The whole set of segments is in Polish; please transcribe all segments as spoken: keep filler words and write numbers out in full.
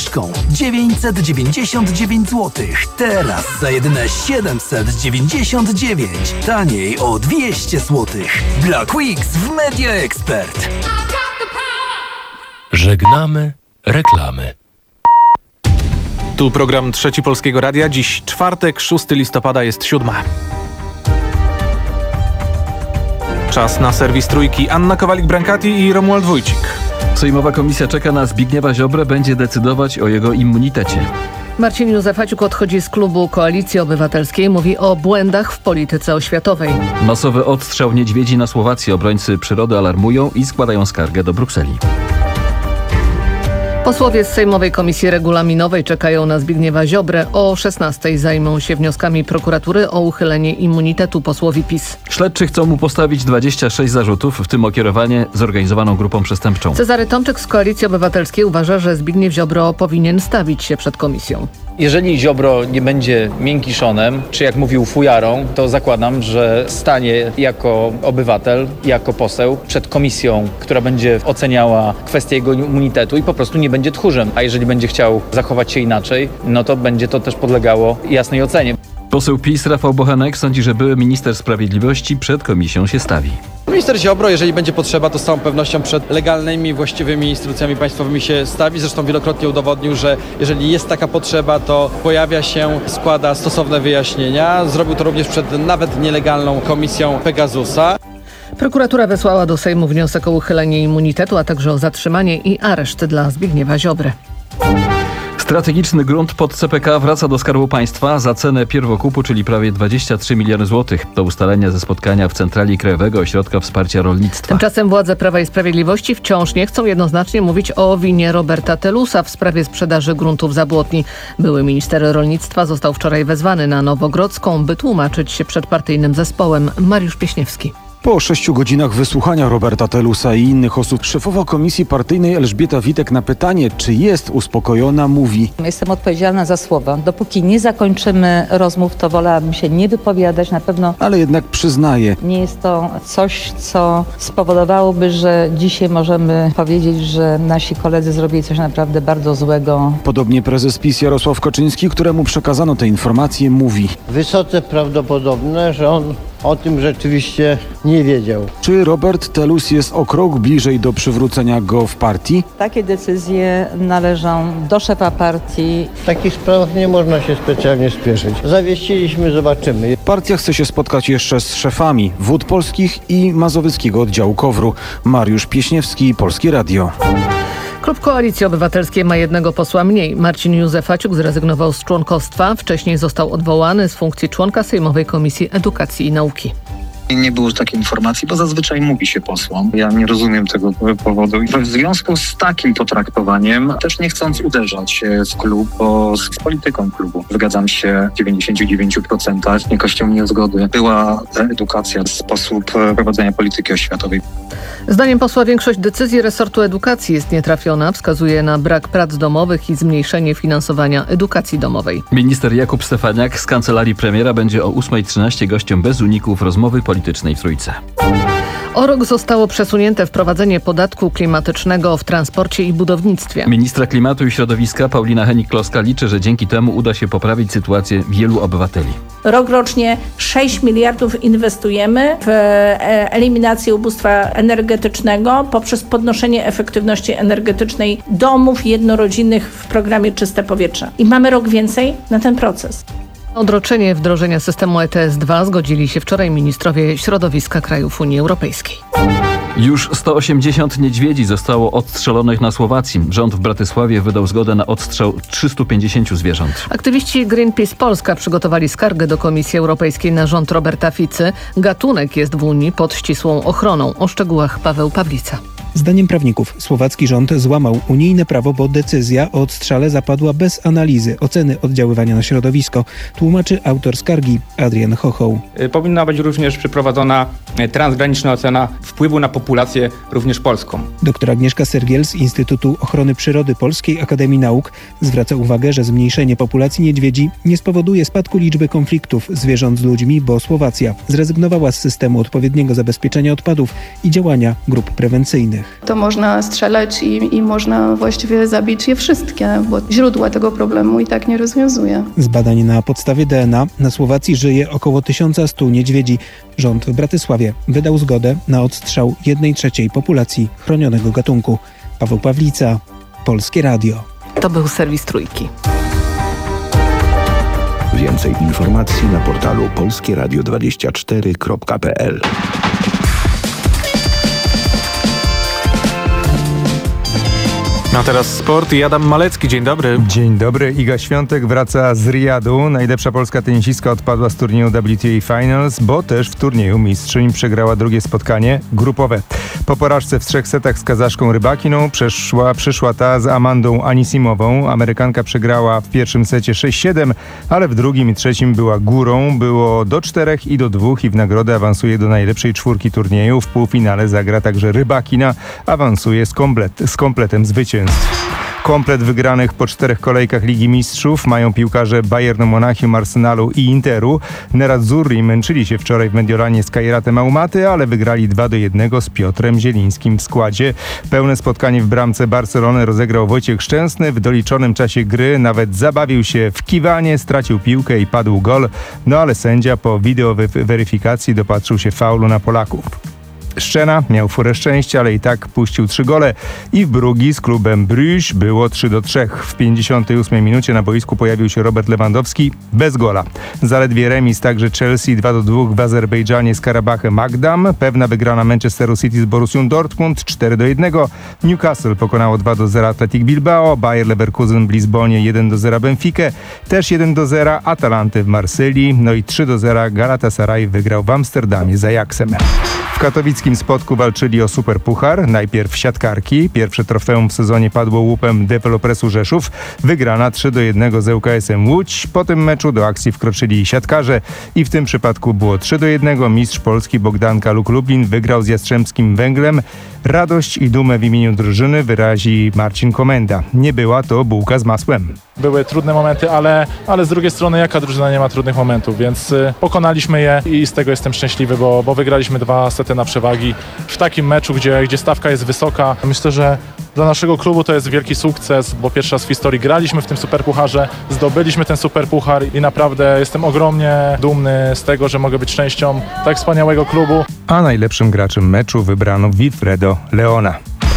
obniżką dziewięćset dziewięćdziesiąt dziewięć złotych. Teraz za jedyne siedemset dziewięćdziesiąt dziewięć. Taniej o dwieście złotych. Black Weeks w Media Expert. Żegnamy reklamy. Tu program Trzeci Polskiego Radia. Dziś czwartek, szóstego listopada, jest siódma. Czas na serwis Trójki. Anna Kowalik-Brankati i Romuald Wójcik. Sejmowa komisja czeka na Zbigniewa Ziobrę, będzie decydować o jego immunitecie. Marcin Józefaciuk odchodzi z klubu Koalicji Obywatelskiej. Mówi o błędach w polityce oświatowej. Masowy odstrzał niedźwiedzi na Słowacji. Obrońcy przyrody alarmują i składają skargę do Brukseli. Posłowie z Sejmowej Komisji Regulaminowej czekają na Zbigniewa Ziobrę. O szesnastej zajmą się wnioskami prokuratury o uchylenie immunitetu posłowi PiS. Śledczy chcą mu postawić dwadzieścia sześć zarzutów, w tym o kierowanie zorganizowaną grupą przestępczą. Cezary Tomczyk z Koalicji Obywatelskiej uważa, że Zbigniew Ziobro powinien stawić się przed komisją. Jeżeli Ziobro nie będzie miękiszonem, czy jak mówił fujarą, to zakładam, że stanie jako obywatel, jako poseł przed komisją, która będzie oceniała kwestię jego immunitetu i po prostu nie będzie tchórzem. A jeżeli będzie chciał zachować się inaczej, no to będzie to też podlegało jasnej ocenie. Poseł PiS Rafał Bochenek sądzi, że były minister sprawiedliwości przed komisją się stawi. Minister Ziobro, jeżeli będzie potrzeba, to z całą pewnością przed legalnymi, właściwymi instytucjami państwowymi się stawi. Zresztą wielokrotnie udowodnił, że jeżeli jest taka potrzeba, to pojawia się, składa stosowne wyjaśnienia. Zrobił to również przed nawet nielegalną komisją Pegasusa. Prokuratura wysłała do Sejmu wniosek o uchylenie immunitetu, a także o zatrzymanie i areszt dla Zbigniewa Ziobry. Strategiczny grunt pod C P K wraca do Skarbu Państwa za cenę pierwokupu, czyli prawie dwadzieścia trzy miliony złotych. To ustalenia ze spotkania w Centrali Krajowego Ośrodka Wsparcia Rolnictwa. Tymczasem władze Prawa i Sprawiedliwości wciąż nie chcą jednoznacznie mówić o winie Roberta Telusa w sprawie sprzedaży gruntów Zabłotni. Były minister rolnictwa został wczoraj wezwany na Nowogrodzką, by tłumaczyć się przed partyjnym zespołem. Mariusz Pieśniewski. Po sześciu godzinach wysłuchania Roberta Telusa i innych osób, szefowa komisji partyjnej Elżbieta Witek na pytanie, czy jest uspokojona, mówi: Jestem odpowiedzialna za słowa. Dopóki nie zakończymy rozmów, to wolałabym się nie wypowiadać na pewno. Ale jednak przyznaje: nie jest to coś, co spowodowałoby, że dzisiaj możemy powiedzieć, że nasi koledzy zrobili coś naprawdę bardzo złego. Podobnie prezes PiS Jarosław Kaczyński, któremu przekazano te informacje, mówi: wysoce prawdopodobne, że on o tym rzeczywiście nie wiedział. Czy Robert Telus jest o krok bliżej do przywrócenia go w partii? Takie decyzje należą do szefa partii. W takich sprawach nie można się specjalnie spieszyć. Zawieściliśmy, zobaczymy. Partia chce się spotkać jeszcze z szefami Wód Polskich i Mazowieckiego Oddziału KOWR-u. Mariusz Pieśniewski, Polskie Radio. Klub Koalicji Obywatelskiej ma jednego posła mniej. Marcin Józefaciuk zrezygnował z członkostwa. Wcześniej został odwołany z funkcji członka Sejmowej Komisji Edukacji i Nauki. Nie było takiej informacji, bo zazwyczaj mówi się posłom. Ja nie rozumiem tego powodu. I w związku z takim potraktowaniem, też nie chcąc uderzać w klub, bo z polityką klubu zgadzam się w dziewięćdziesięciu dziewięciu procentach. Jakością niezgody była edukacja, sposób prowadzenia polityki oświatowej. Zdaniem posła większość decyzji resortu edukacji jest nietrafiona. Wskazuje na brak prac domowych i zmniejszenie finansowania edukacji domowej. Minister Jakub Stefaniak z kancelarii premiera będzie o ósma trzynaście gościem bez uników rozmowy politycznej w Trójce. O rok zostało przesunięte wprowadzenie podatku klimatycznego w transporcie i budownictwie. Ministra Klimatu i Środowiska Paulina Hennig-Kloska liczy, że dzięki temu uda się poprawić sytuację wielu obywateli. Rokrocznie sześć miliardów inwestujemy w eliminację ubóstwa energetycznego poprzez podnoszenie efektywności energetycznej domów jednorodzinnych w programie Czyste Powietrze. I mamy rok więcej na ten proces. Odroczenie wdrożenia systemu E T S dwa zgodzili się wczoraj ministrowie środowiska krajów Unii Europejskiej. Już sto osiemdziesiąt niedźwiedzi zostało odstrzelonych na Słowacji. Rząd w Bratysławie wydał zgodę na odstrzał trzystu pięćdziesięciu zwierząt. Aktywiści Greenpeace Polska przygotowali skargę do Komisji Europejskiej na rząd Roberta Ficy. Gatunek jest w Unii pod ścisłą ochroną. O szczegółach Paweł Pawlica. Zdaniem prawników słowacki rząd złamał unijne prawo, bo decyzja o odstrzale zapadła bez analizy oceny oddziaływania na środowisko, tłumaczy autor skargi Adrian Chochoł. Powinna być również przeprowadzona transgraniczna ocena wpływu na populację, również polską. Doktor Agnieszka Sergiel z Instytutu Ochrony Przyrody Polskiej Akademii Nauk zwraca uwagę, że zmniejszenie populacji niedźwiedzi nie spowoduje spadku liczby konfliktów zwierząt z ludźmi, bo Słowacja zrezygnowała z systemu odpowiedniego zabezpieczenia odpadów i działania grup prewencyjnych. innych. To można strzelać i, i można właściwie zabić je wszystkie, bo źródła tego problemu i tak nie rozwiązuje. Z badań na podstawie D N A na Słowacji żyje około tysiąc stu niedźwiedzi. Rząd w Bratysławie wydał zgodę na odstrzał jednej trzeciej populacji chronionego gatunku. Paweł Pawlica, Polskie Radio. To był serwis Trójki. Więcej informacji na portalu polskie radio dwadzieścia cztery kropka p l. A teraz sport i Adam Malecki. Dzień dobry. Dzień dobry. Iga Świątek wraca z Riyadu. Najlepsza polska tenisistka odpadła z turnieju W T A Finals, bo też w turnieju mistrzyń przegrała drugie spotkanie grupowe. Po porażce w trzech setach z Kazaszką Rybakiną przeszła, przyszła ta z Amandą Anisimową. Amerykanka przegrała w pierwszym secie sześć siedem, ale w drugim i trzecim była górą. Było do czterech i do dwóch i w nagrodę awansuje do najlepszej czwórki turnieju. W półfinale zagra także Rybakina. Awansuje z, komplet, z kompletem zwycięstw. Komplet wygranych po czterech kolejkach Ligi Mistrzów mają piłkarze Bayernu Monachium, Arsenalu i Interu. Nerazzurri męczyli się wczoraj w Mediolanie z Kairatem Aumaty, ale wygrali dwa do jednego z Piotrem Zielińskim w składzie. Pełne spotkanie w bramce Barcelony rozegrał Wojciech Szczęsny. W doliczonym czasie gry nawet zabawił się w kiwanie, stracił piłkę i padł gol. No ale sędzia po wideoweryfikacji dopatrzył się faulu na Polaków. Szczena miał furę szczęścia, ale i tak puścił trzy gole i w Brugi z klubem Bruges było trzy do trzech. W pięćdziesiątej ósmej minucie na boisku pojawił się Robert Lewandowski bez gola. Zaledwie remis także Chelsea dwa do dwóch w Azerbejdżanie z Karabachem Agdam. Pewna wygrana Manchesteru City z Borussią Dortmund cztery do jednego. Newcastle pokonało dwa do zera Athletic Bilbao. Bayer Leverkusen w Lizbonie jeden do zera Benfikę. Też jeden do zera Atalanty w Marsylii. No i trzy do zera Galatasaray wygrał w Amsterdamie z Ajaxem. W katowickim Spodku walczyli o Superpuchar. Najpierw siatkarki. Pierwsze trofeum w sezonie padło łupem Developresu Rzeszów. Wygrana trzy do jednego z L K S-em Łódź. Po tym meczu do akcji wkroczyli siatkarze i w tym przypadku było trzy do jednego. Mistrz Polski Bogdan Kaluk Lublin wygrał z Jastrzębskim Węglem. Radość i dumę w imieniu drużyny wyrazi Marcin Komenda. Nie była to bułka z masłem. Były trudne momenty, ale, ale z drugiej strony jaka drużyna nie ma trudnych momentów, więc y, pokonaliśmy je i z tego jestem szczęśliwy, bo, bo wygraliśmy dwa sety na przewagi w takim meczu, gdzie, gdzie stawka jest wysoka. Myślę, że dla naszego klubu to jest wielki sukces, bo pierwszy raz w historii graliśmy w tym Superpucharze, zdobyliśmy ten Superpuchar i naprawdę jestem ogromnie dumny z tego, że mogę być częścią tak wspaniałego klubu. A najlepszym graczem meczu wybrano Wilfredo Leona.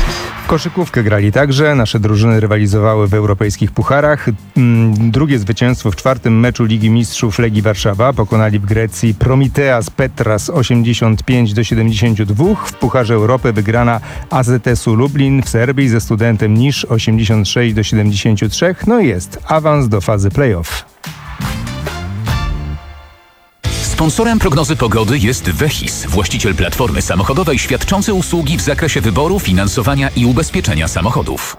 W koszykówkę grali także. Nasze drużyny rywalizowały w europejskich pucharach. Drugie zwycięstwo w czwartym meczu Ligi Mistrzów Legii Warszawa. Pokonali w Grecji Promiteas Petras osiemdziesiąt pięć do siedemdziesięciu dwóch. W Pucharze Europy wygrana A Z S-u Lublin w Serbii ze Studentem Nisz osiemdziesiąt sześć do siedemdziesięciu trzech. No i jest awans do fazy play-off. Sponsorem prognozy pogody jest Vehis, właściciel platformy samochodowej świadczący usługi w zakresie wyboru, finansowania i ubezpieczenia samochodów.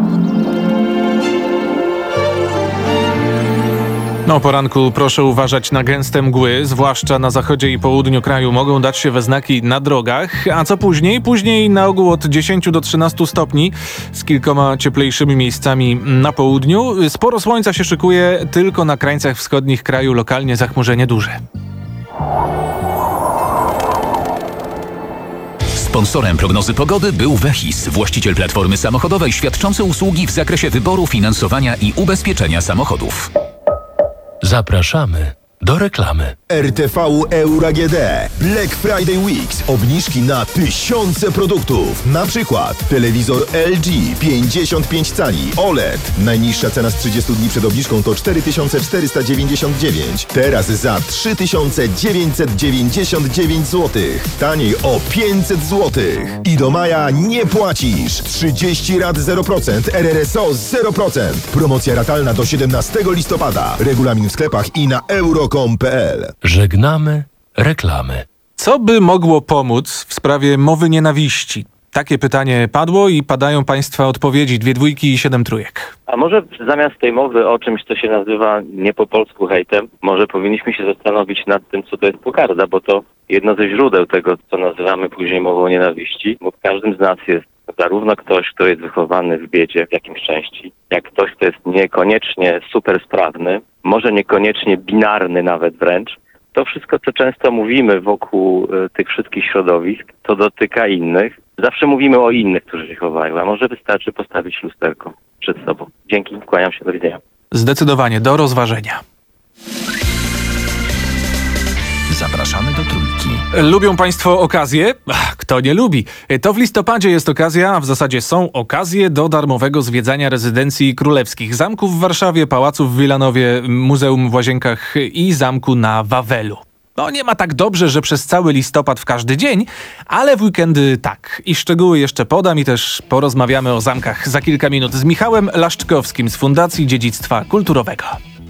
No, o poranku proszę uważać na gęste mgły, zwłaszcza na zachodzie i południu kraju mogą dać się we znaki na drogach. A co później? Później na ogół od dziesięciu do trzynastu stopni z kilkoma cieplejszymi miejscami na południu. Sporo słońca się szykuje tylko na krańcach wschodnich kraju, lokalnie zachmurzenie duże. Sponsorem prognozy pogody był Vehis, właściciel platformy samochodowej świadczący usługi w zakresie wyboru, finansowania i ubezpieczenia samochodów. Zapraszamy do reklamy. R T V Euro A G D. Black Friday Weeks. Obniżki na tysiące produktów. Na przykład telewizor L G pięćdziesiąt pięć cali O L E D. Najniższa cena z trzydziestu dni przed obniżką to cztery tysiące czterysta dziewięćdziesiąt dziewięć. Teraz za trzy tysiące dziewięćset dziewięćdziesiąt dziewięć złotych. Taniej o pięćset złotych. I do maja nie płacisz. trzydzieści rat zero procent. R R S O zero procent. Promocja ratalna do siedemnastego listopada. Regulamin w sklepach i na euro kropka com kropka p l. Żegnamy reklamy. Co by mogło pomóc w sprawie mowy nienawiści? Takie pytanie padło i padają Państwa odpowiedzi. Dwie dwójki i siedem trójek. A może zamiast tej mowy o czymś, co się nazywa nie po polsku hejtem, może powinniśmy się zastanowić nad tym, co to jest pogarda, bo to jedno ze źródeł tego, co nazywamy później mową nienawiści, bo w każdym z nas jest zarówno ktoś, kto jest wychowany w biedzie w jakimś części, jak ktoś, kto jest niekoniecznie super sprawny, może niekoniecznie binarny nawet wręcz, To wszystko, co często mówimy wokół y, tych wszystkich środowisk, to dotyka innych. Zawsze mówimy o innych, którzy się chowają, a może wystarczy postawić lusterko przed sobą. Dzięki, kłaniam się, do widzenia. Zdecydowanie do rozważenia. Zapraszamy do Trójki. Lubią Państwo okazje? Ach, kto nie lubi? To w listopadzie jest okazja, a w zasadzie są okazje do darmowego zwiedzania rezydencji królewskich. Zamku w Warszawie, pałacu w Wilanowie, muzeum w Łazienkach i zamku na Wawelu. No nie ma tak dobrze, że przez cały listopad w każdy dzień, ale w weekendy tak. I szczegóły jeszcze podam i też porozmawiamy o zamkach za kilka minut z Michałem Laszczkowskim z Fundacji Dziedzictwa Kulturowego.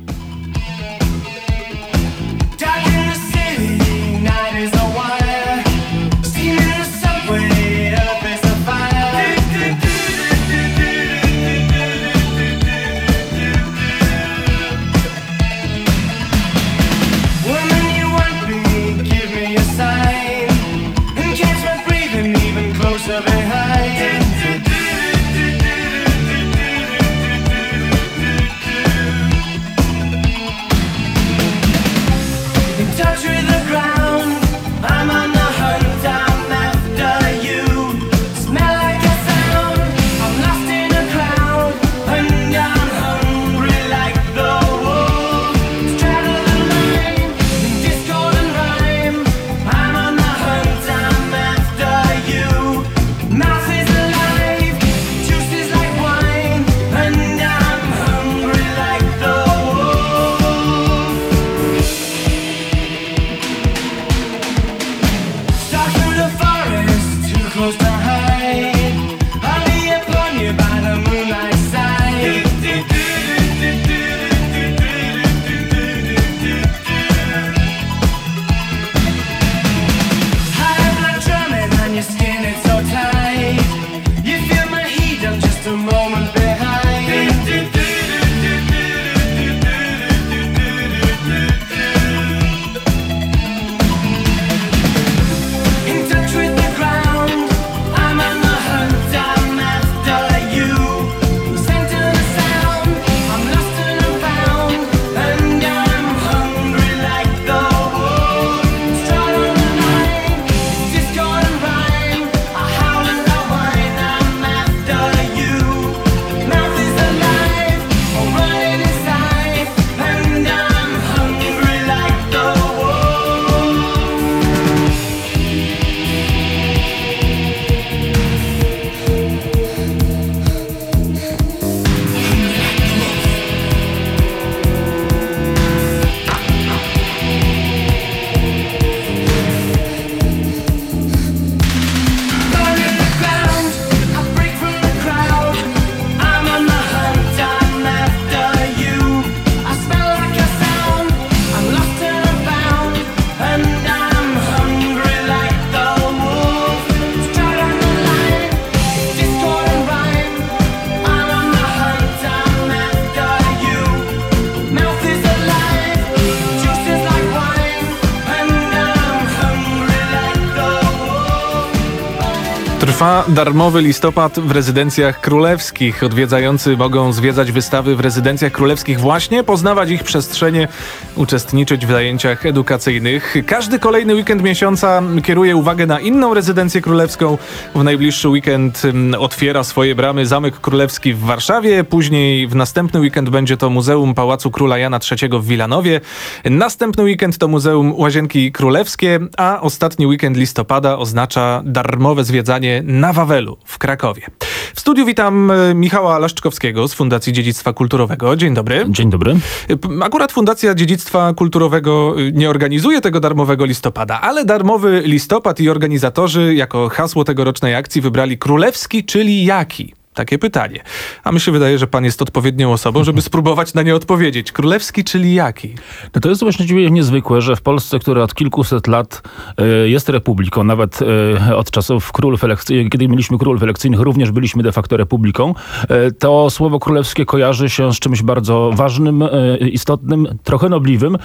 Trwa darmowy listopad w rezydencjach królewskich. Odwiedzający mogą zwiedzać wystawy w rezydencjach królewskich właśnie, poznawać ich przestrzenie, uczestniczyć w zajęciach edukacyjnych. Każdy kolejny weekend miesiąca kieruje uwagę na inną rezydencję królewską. W najbliższy weekend otwiera swoje bramy Zamek Królewski w Warszawie. Później w następny weekend będzie to Muzeum Pałacu Króla Jana trzeciego w Wilanowie. Następny weekend to Muzeum Łazienki Królewskie, a ostatni weekend listopada oznacza darmowe zwiedzanie na Wawelu w Krakowie. W studiu witam Michała Laszczkowskiego z Fundacji Dziedzictwa Kulturowego. Dzień dobry. Dzień dobry. Akurat Fundacja Dziedzictwa Kulturowego nie organizuje tego darmowego listopada, ale darmowy listopad i organizatorzy jako hasło tegorocznej akcji wybrali królewski, czyli jaki? Takie pytanie. A mi się wydaje, że pan jest odpowiednią osobą, żeby spróbować na nie odpowiedzieć. Królewski, czyli jaki? No to jest właściwie niezwykłe, że w Polsce, która od kilkuset lat y, jest republiką, nawet y, od czasów królów elekcyjnych, kiedy mieliśmy królów elekcyjnych, również byliśmy de facto republiką, y, to słowo królewskie kojarzy się z czymś bardzo ważnym, y, istotnym, trochę nobliwym. Y,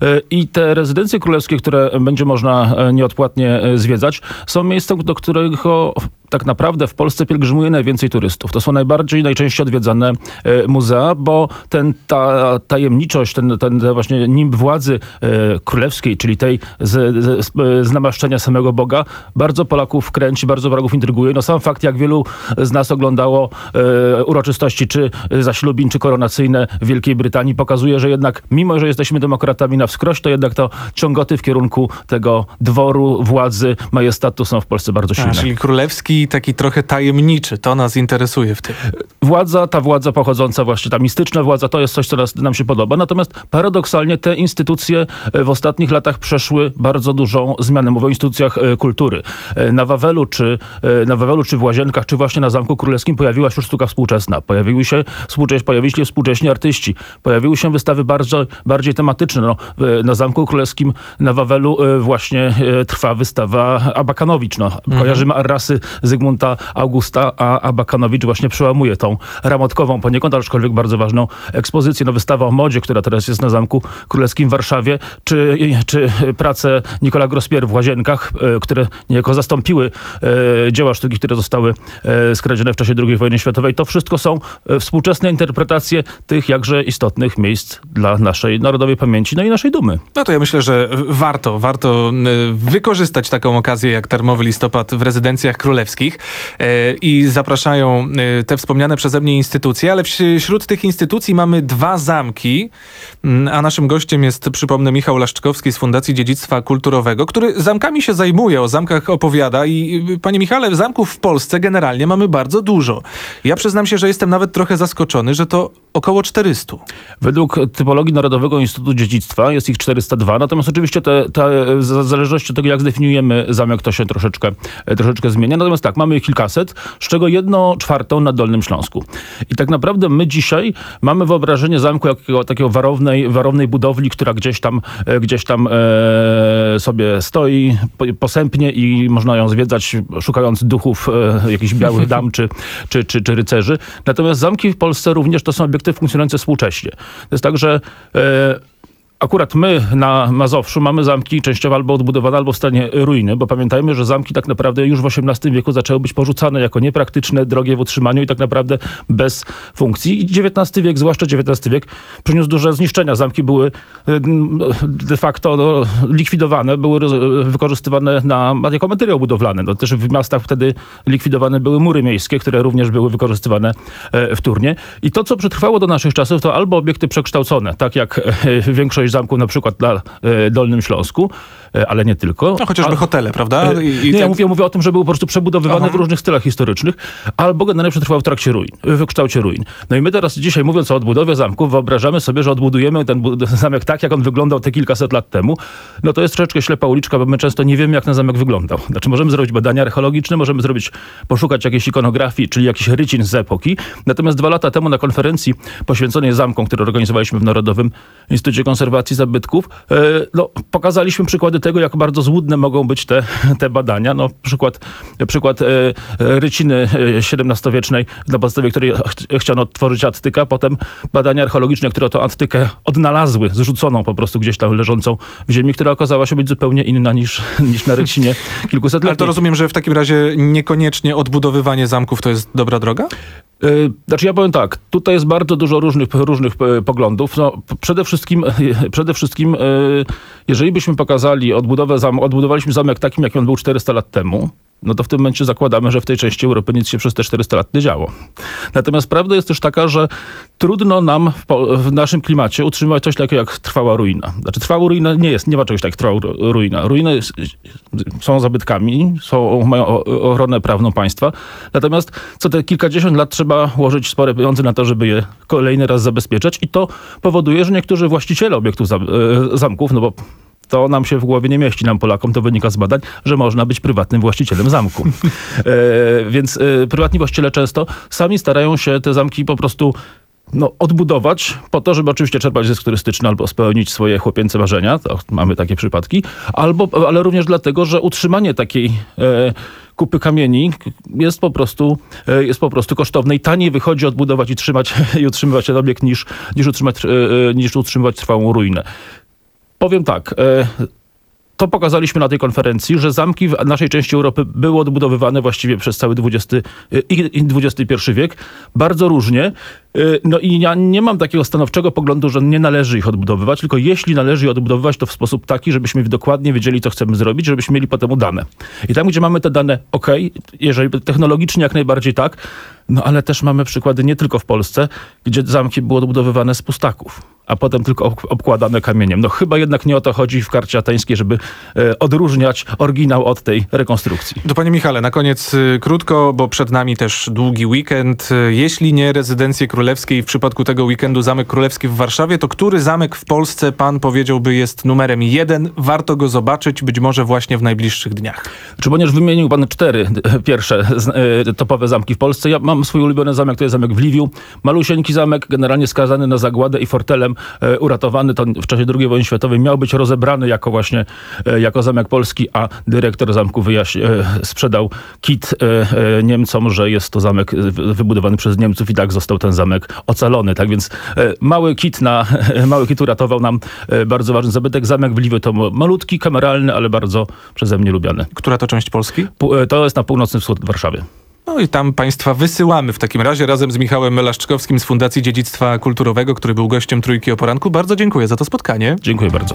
I te rezydencje królewskie, które będzie można y, nieodpłatnie y, zwiedzać, są miejscem, do którego tak naprawdę w Polsce pielgrzymuje najwięcej turystów. To są najbardziej, najczęściej odwiedzane e, muzea, bo ten, ta tajemniczość, ten, ten właśnie nimb władzy e, królewskiej, czyli tej z, z, z namaszczenia samego Boga, bardzo Polaków kręci, bardzo Polaków intryguje. No sam fakt, jak wielu z nas oglądało e, uroczystości, czy zaślubin, czy koronacyjne w Wielkiej Brytanii, pokazuje, że jednak, mimo że jesteśmy demokratami na wskroś, to jednak to ciągoty w kierunku tego dworu, władzy, majestatu są w Polsce bardzo silne. A, czyli królewski, taki trochę tajemniczy, to nas interesuje w tym. Władza, ta władza pochodząca właśnie, ta mistyczna władza, to jest coś, co nas, nam się podoba. Natomiast paradoksalnie te instytucje w ostatnich latach przeszły bardzo dużą zmianę. Mówię o instytucjach kultury. Na Wawelu, czy, na Wawelu, czy w Łazienkach, czy właśnie na Zamku Królewskim pojawiła się sztuka współczesna. Pojawiły się, współcześ, pojawili się współcześni artyści. Pojawiły się wystawy bardzo, bardziej tematyczne. No, na Zamku Królewskim, na Wawelu właśnie trwa wystawa Abakanowicz. No, mhm. Kojarzymy Arrasy Zygmunta Augusta, a Abakanowicz właśnie przełamuje tą ramotkową poniekąd, aczkolwiek bardzo ważną ekspozycję. No, wystawa o modzie, która teraz jest na Zamku Królewskim w Warszawie, czy, czy prace Nicola Grospier w Łazienkach, które niejako zastąpiły dzieła sztuki, które zostały skradzione w czasie drugiej wojny światowej. To wszystko są współczesne interpretacje tych jakże istotnych miejsc dla naszej narodowej pamięci, no i naszej dumy. No to ja myślę, że warto, warto wykorzystać taką okazję jak Termowy Listopad w rezydencjach królewskich i zapraszają te wspomniane przeze mnie instytucje, ale wśród tych instytucji mamy dwa zamki, a naszym gościem jest, przypomnę, Michał Laszczkowski z Fundacji Dziedzictwa Kulturowego, który zamkami się zajmuje, o zamkach opowiada i panie Michale, zamków w Polsce generalnie mamy bardzo dużo. Ja przyznam się, że jestem nawet trochę zaskoczony, że to około czterysta. Według typologii Narodowego Instytutu Dziedzictwa jest ich czterysta dwa, natomiast oczywiście te, te, w zależności od tego, jak zdefiniujemy zamek, to się troszeczkę, troszeczkę zmienia. Natomiast tak, mamy ich kilkaset, z czego jedną czwartą na Dolnym Śląsku. I tak naprawdę my dzisiaj mamy wyobrażenie zamku jako takiego warownej, warownej budowli, która gdzieś tam, gdzieś tam e, sobie stoi posępnie i można ją zwiedzać, szukając duchów e, jakichś białych dam czy, czy, czy, czy rycerzy. Natomiast zamki w Polsce również to są obiekty funkcjonujące współcześnie. To jest tak, że e, akurat my na Mazowszu mamy zamki częściowo albo odbudowane, albo w stanie ruiny, bo pamiętajmy, że zamki tak naprawdę już w osiemnastym wieku zaczęły być porzucane jako niepraktyczne, drogie w utrzymaniu i tak naprawdę bez funkcji. I dziewiętnasty wiek, zwłaszcza dziewiętnasty wiek, przyniósł duże zniszczenia. Zamki były de facto no, likwidowane, były wykorzystywane na, jako materiał budowlany. No, też w miastach wtedy likwidowane były mury miejskie, które również były wykorzystywane w Turnie. I to, co przetrwało do naszych czasów, to albo obiekty przekształcone, tak jak większość zamków na przykład na e, Dolnym Śląsku, e, ale nie tylko. No chociażby A, hotele, prawda? E, I, i nie, tak... mówię, mówię o tym, że były po prostu przebudowywane Aha. w różnych stylach historycznych, albo generalnie przetrwały w trakcie ruin, w kształcie ruin. No i my teraz dzisiaj, mówiąc o odbudowie zamków, wyobrażamy sobie, że odbudujemy ten zamek tak, jak on wyglądał te kilkaset lat temu. No to jest troszeczkę ślepa uliczka, bo my często nie wiemy, jak ten zamek wyglądał. Znaczy możemy zrobić badania archeologiczne, możemy zrobić, poszukać jakiejś ikonografii, czyli jakichś rycin z epoki. Natomiast dwa lata temu na konferencji poświęconej zamkom, którą organizowaliśmy w Narodowym Instytucie Konserwacji Zabytków, no, pokazaliśmy przykłady tego, jak bardzo złudne mogą być te, te badania. No, przykład przykład e, ryciny siedemnastowiecznej, na podstawie której ch- chciano odtworzyć Attykę, potem badania archeologiczne, które to Attykę odnalazły, zrzuconą po prostu gdzieś tam leżącą w ziemi, która okazała się być zupełnie inna niż, niż na rycinie kilkuset lat. Ale to rozumiem, że w takim razie niekoniecznie odbudowywanie zamków to jest dobra droga? Znaczy ja powiem tak, tutaj jest bardzo dużo różnych, różnych poglądów. No, przede wszystkim, przede wszystkim jeżeli byśmy pokazali odbudowę zamku, odbudowaliśmy zamek takim, jak on był czterysta lat temu, no to w tym momencie zakładamy, że w tej części Europy nic się przez te czterysta lat nie działo. Natomiast prawda jest też taka, że trudno nam w, po, w naszym klimacie utrzymać coś takiego jak trwała ruina. Znaczy trwała ruina nie jest, nie ma czegoś tak jak trwała ruina. Ruiny jest, są zabytkami, są, mają ochronę prawną państwa. Natomiast co te kilkadziesiąt lat trzeba łożyć spore pieniądze na to, żeby je kolejny raz zabezpieczać i to powoduje, że niektórzy właściciele obiektów zam, zamków, no bo to nam się w głowie nie mieści, nam Polakom, to wynika z badań, że można być prywatnym właścicielem zamku. e, więc e, prywatni właściciele często sami starają się te zamki po prostu no, odbudować po to, żeby oczywiście czerpać zysk turystyczny albo spełnić swoje chłopięce marzenia, to mamy takie przypadki, albo, ale również dlatego, że utrzymanie takiej e, kupy kamieni jest po prostu, e, jest po prostu kosztowne i taniej wychodzi odbudować i, trzymać, i utrzymywać ten obiekt niż, niż, utrzymać, e, niż utrzymywać trwałą ruinę. Powiem tak, e, to pokazaliśmy na tej konferencji, że zamki w naszej części Europy były odbudowywane właściwie przez cały dwudziesty i dwudziesty pierwszy wiek. Bardzo różnie. No i ja nie mam takiego stanowczego poglądu, że nie należy ich odbudowywać, tylko jeśli należy je odbudowywać, to w sposób taki, żebyśmy dokładnie wiedzieli, co chcemy zrobić, żebyśmy mieli potem dane. I tam, gdzie mamy te dane, okej, okay, jeżeli technologicznie jak najbardziej tak, no ale też mamy przykłady nie tylko w Polsce, gdzie zamki były odbudowywane z pustaków, a potem tylko obkładane kamieniem. No chyba jednak nie o to chodzi w karcie ateńskiej, żeby e, odróżniać oryginał od tej rekonstrukcji. To panie Michale, na koniec y, krótko, bo przed nami też długi weekend. Y, jeśli nie rezydencje królewskie i w przypadku tego weekendu Zamek Królewski w Warszawie, to który zamek w Polsce pan powiedziałby jest numerem jeden? Warto go zobaczyć, być może właśnie w najbliższych dniach. Czy ponieważ wymienił pan cztery pierwsze y, topowe zamki w Polsce, ja mam swój ulubiony zamek, to jest zamek w Liwiu. Malusieńki zamek, generalnie skazany na zagładę i fortelem e, uratowany. To w czasie drugiej wojny światowej miał być rozebrany jako właśnie e, jako zamek polski, a dyrektor zamku wyjaśni, e, sprzedał kit e, e, Niemcom, że jest to zamek wybudowany przez Niemców i tak został ten zamek ocalony. Tak więc e, mały kit na e, mały kit uratował nam e, bardzo ważny zabytek. Zamek w Liwiu to malutki, kameralny, ale bardzo przeze mnie lubiany. Która to część Polski? Pu- e, to jest na północny wschód w Warszawie. No i tam państwa wysyłamy w takim razie razem z Michałem Melaszczkowskim z Fundacji Dziedzictwa Kulturowego, który był gościem Trójki o Poranku. Bardzo dziękuję za to spotkanie. Dziękuję bardzo.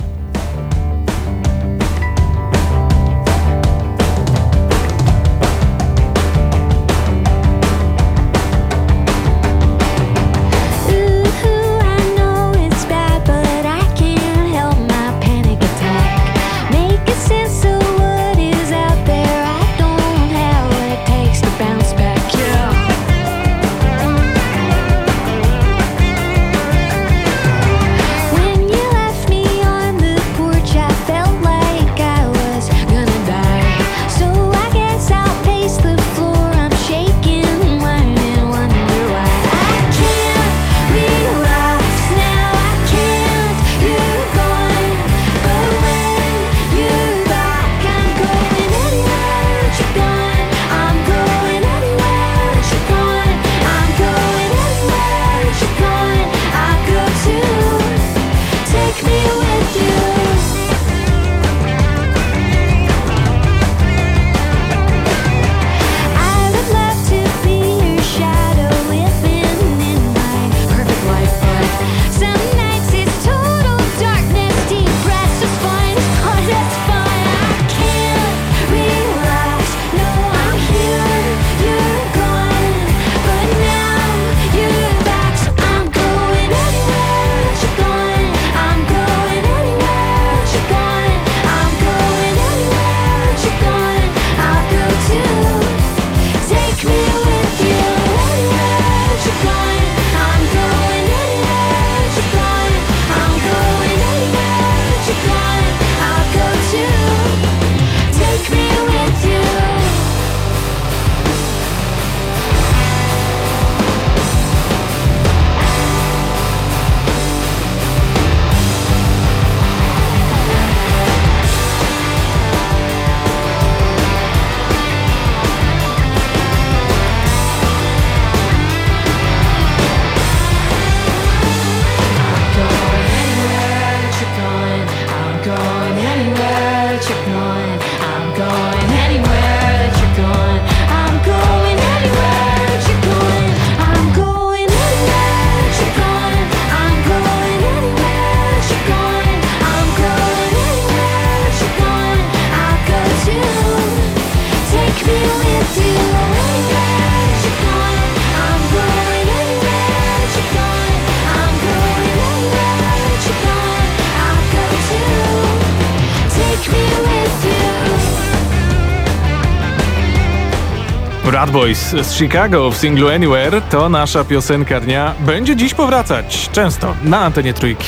Bad Boys z Chicago w singlu Anywhere to nasza piosenka dnia. Będzie dziś powracać często na antenie Trójki.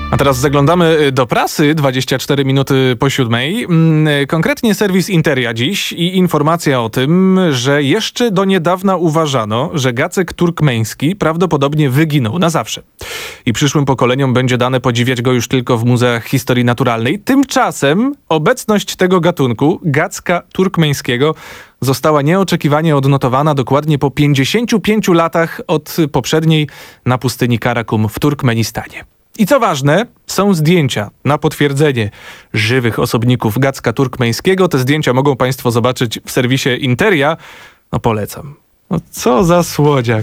A teraz zaglądamy do prasy, dwadzieścia cztery minuty po siódmej. Konkretnie serwis Interia dziś i informacja o tym, że jeszcze do niedawna uważano, że gacek turkmeński prawdopodobnie wyginął na zawsze. I przyszłym pokoleniom będzie dane podziwiać go już tylko w muzeach historii naturalnej. Tymczasem obecność tego gatunku, gacka turkmeńskiego, została nieoczekiwanie odnotowana dokładnie po pięćdziesięciu pięciu latach od poprzedniej na pustyni Karakum w Turkmenistanie. I co ważne, są zdjęcia na potwierdzenie żywych osobników gacka turkmeńskiego. Te zdjęcia mogą Państwo zobaczyć w serwisie Interia. No polecam. No co za słodziak.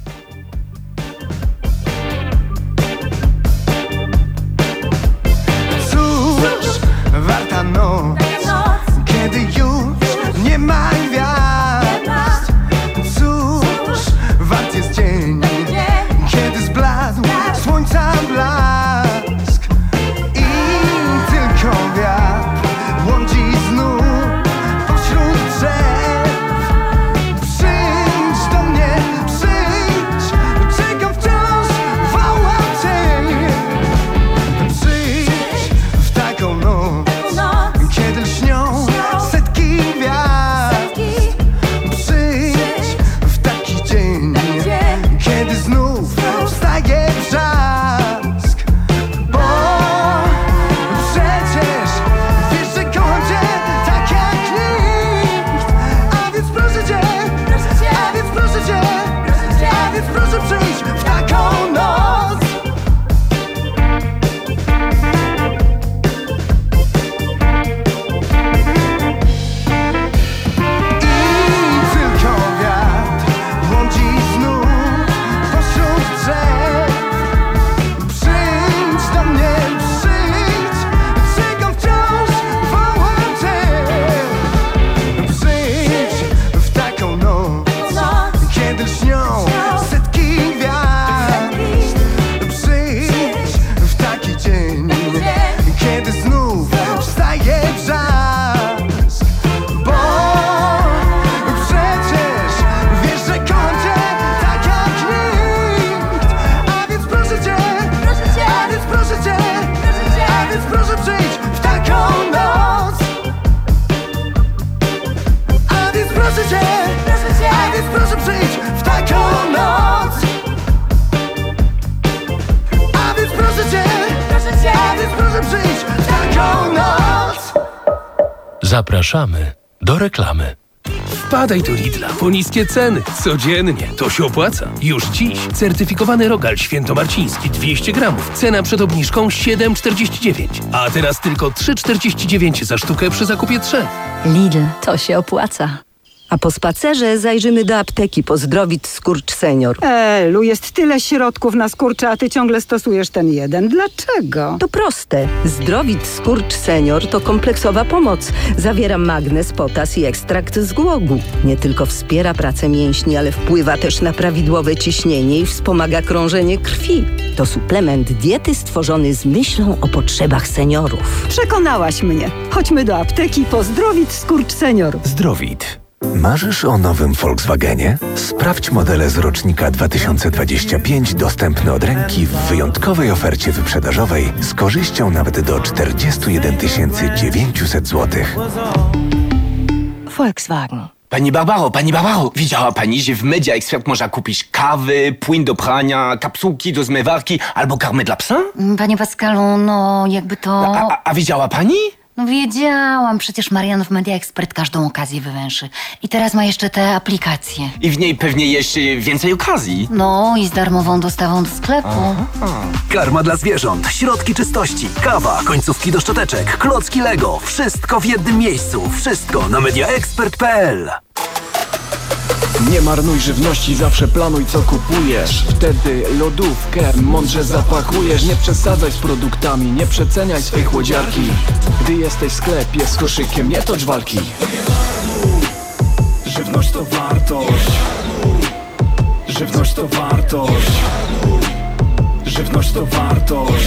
Cóż, warta noc, kiedy już nie ma gwiazd. Cóż, wart jest dzień, kiedy zbladł słońca blask. I tylko wiatr błądzi znów pośród drzew. Przyjdź do mnie, przyjdź, czekam wciąż, wołam cię. Przyjdź w taką noc, kiedy lśnią setki gwiazd. Przyjdź w taki dzień, kiedy znów wstaje brzask. Bo przecież wiesz, że kończę tak jak nikt. A więc proszę cię, a więc proszę cię, a więc proszę przyjść w taką noc. I tylko wiatr błądzi znów pośród drzew. Przyjdź do mnie, przyjdź, czekam wciąż, wołam cię. Przyjdź w taką noc, kiedy lśnią setki gwiazd. Przyjdź w taki dzień, kiedy znów wstaje brzask. Bo przecież wiesz, że kończę tak jak nikt. A więc proszę cię, a więc proszę cię, a więc proszę przyjdź w taką noc. A więc proszę cię, a więc proszę przyjdź w taką noc. A więc proszę cię, a więc proszę przyjdź w taką noc. Zapraszamy do reklamy. Wpadaj do Lidla po niskie ceny. Codziennie. To się opłaca. Już dziś certyfikowany rogal świętomarciński dwieście gramów. Cena przed obniżką siedem czterdzieści dziewięć. A teraz tylko trzy czterdzieści dziewięć za sztukę przy zakupie trzech. Lidl, to się opłaca. A po spacerze zajrzymy do apteki po Zdrowit Skurcz Senior. Elu, jest tyle środków na skurcze, a ty ciągle stosujesz ten jeden. Dlaczego? To proste. Zdrowit Skurcz Senior to kompleksowa pomoc. Zawiera magnez, potas i ekstrakt z głogu. Nie tylko wspiera pracę mięśni, ale wpływa też na prawidłowe ciśnienie i wspomaga krążenie krwi. To suplement diety stworzony z myślą o potrzebach seniorów. Przekonałaś mnie. Chodźmy do apteki po Zdrowit Skurcz Senior. Zdrowit. Marzysz o nowym Volkswagenie? Sprawdź modele z rocznika dwa tysiące dwudziestego piątego dostępne od ręki w wyjątkowej ofercie wyprzedażowej z korzyścią nawet do czterdzieści jeden tysięcy dziewięćset złotych. Volkswagen. Pani Barbaro, pani Barbaro, widziała pani, że w Media Expert można kupić kawy, płyn do prania, kapsułki do zmywarki albo karmę dla psa? Panie Pascalu, no jakby to... A, a, a widziała pani? No wiedziałam, przecież Marian w Media Expert każdą okazję wywęszy. I teraz ma jeszcze te aplikacje. I w niej pewnie jeszcze więcej okazji. No i z darmową dostawą do sklepu. Aha. Karma dla zwierząt, środki czystości, kawa, końcówki do szczoteczek, klocki Lego. Wszystko w jednym miejscu. Wszystko na media expert kropka p l. Nie marnuj żywności, zawsze planuj co kupujesz. Wtedy lodówkę mądrze zapakujesz. Nie przesadzaj z produktami, nie przeceniaj swej chłodziarki. Gdy jesteś w sklepie z koszykiem, nie tocz walki. Żywność to wartość. Żywność to wartość. Żywność to wartość.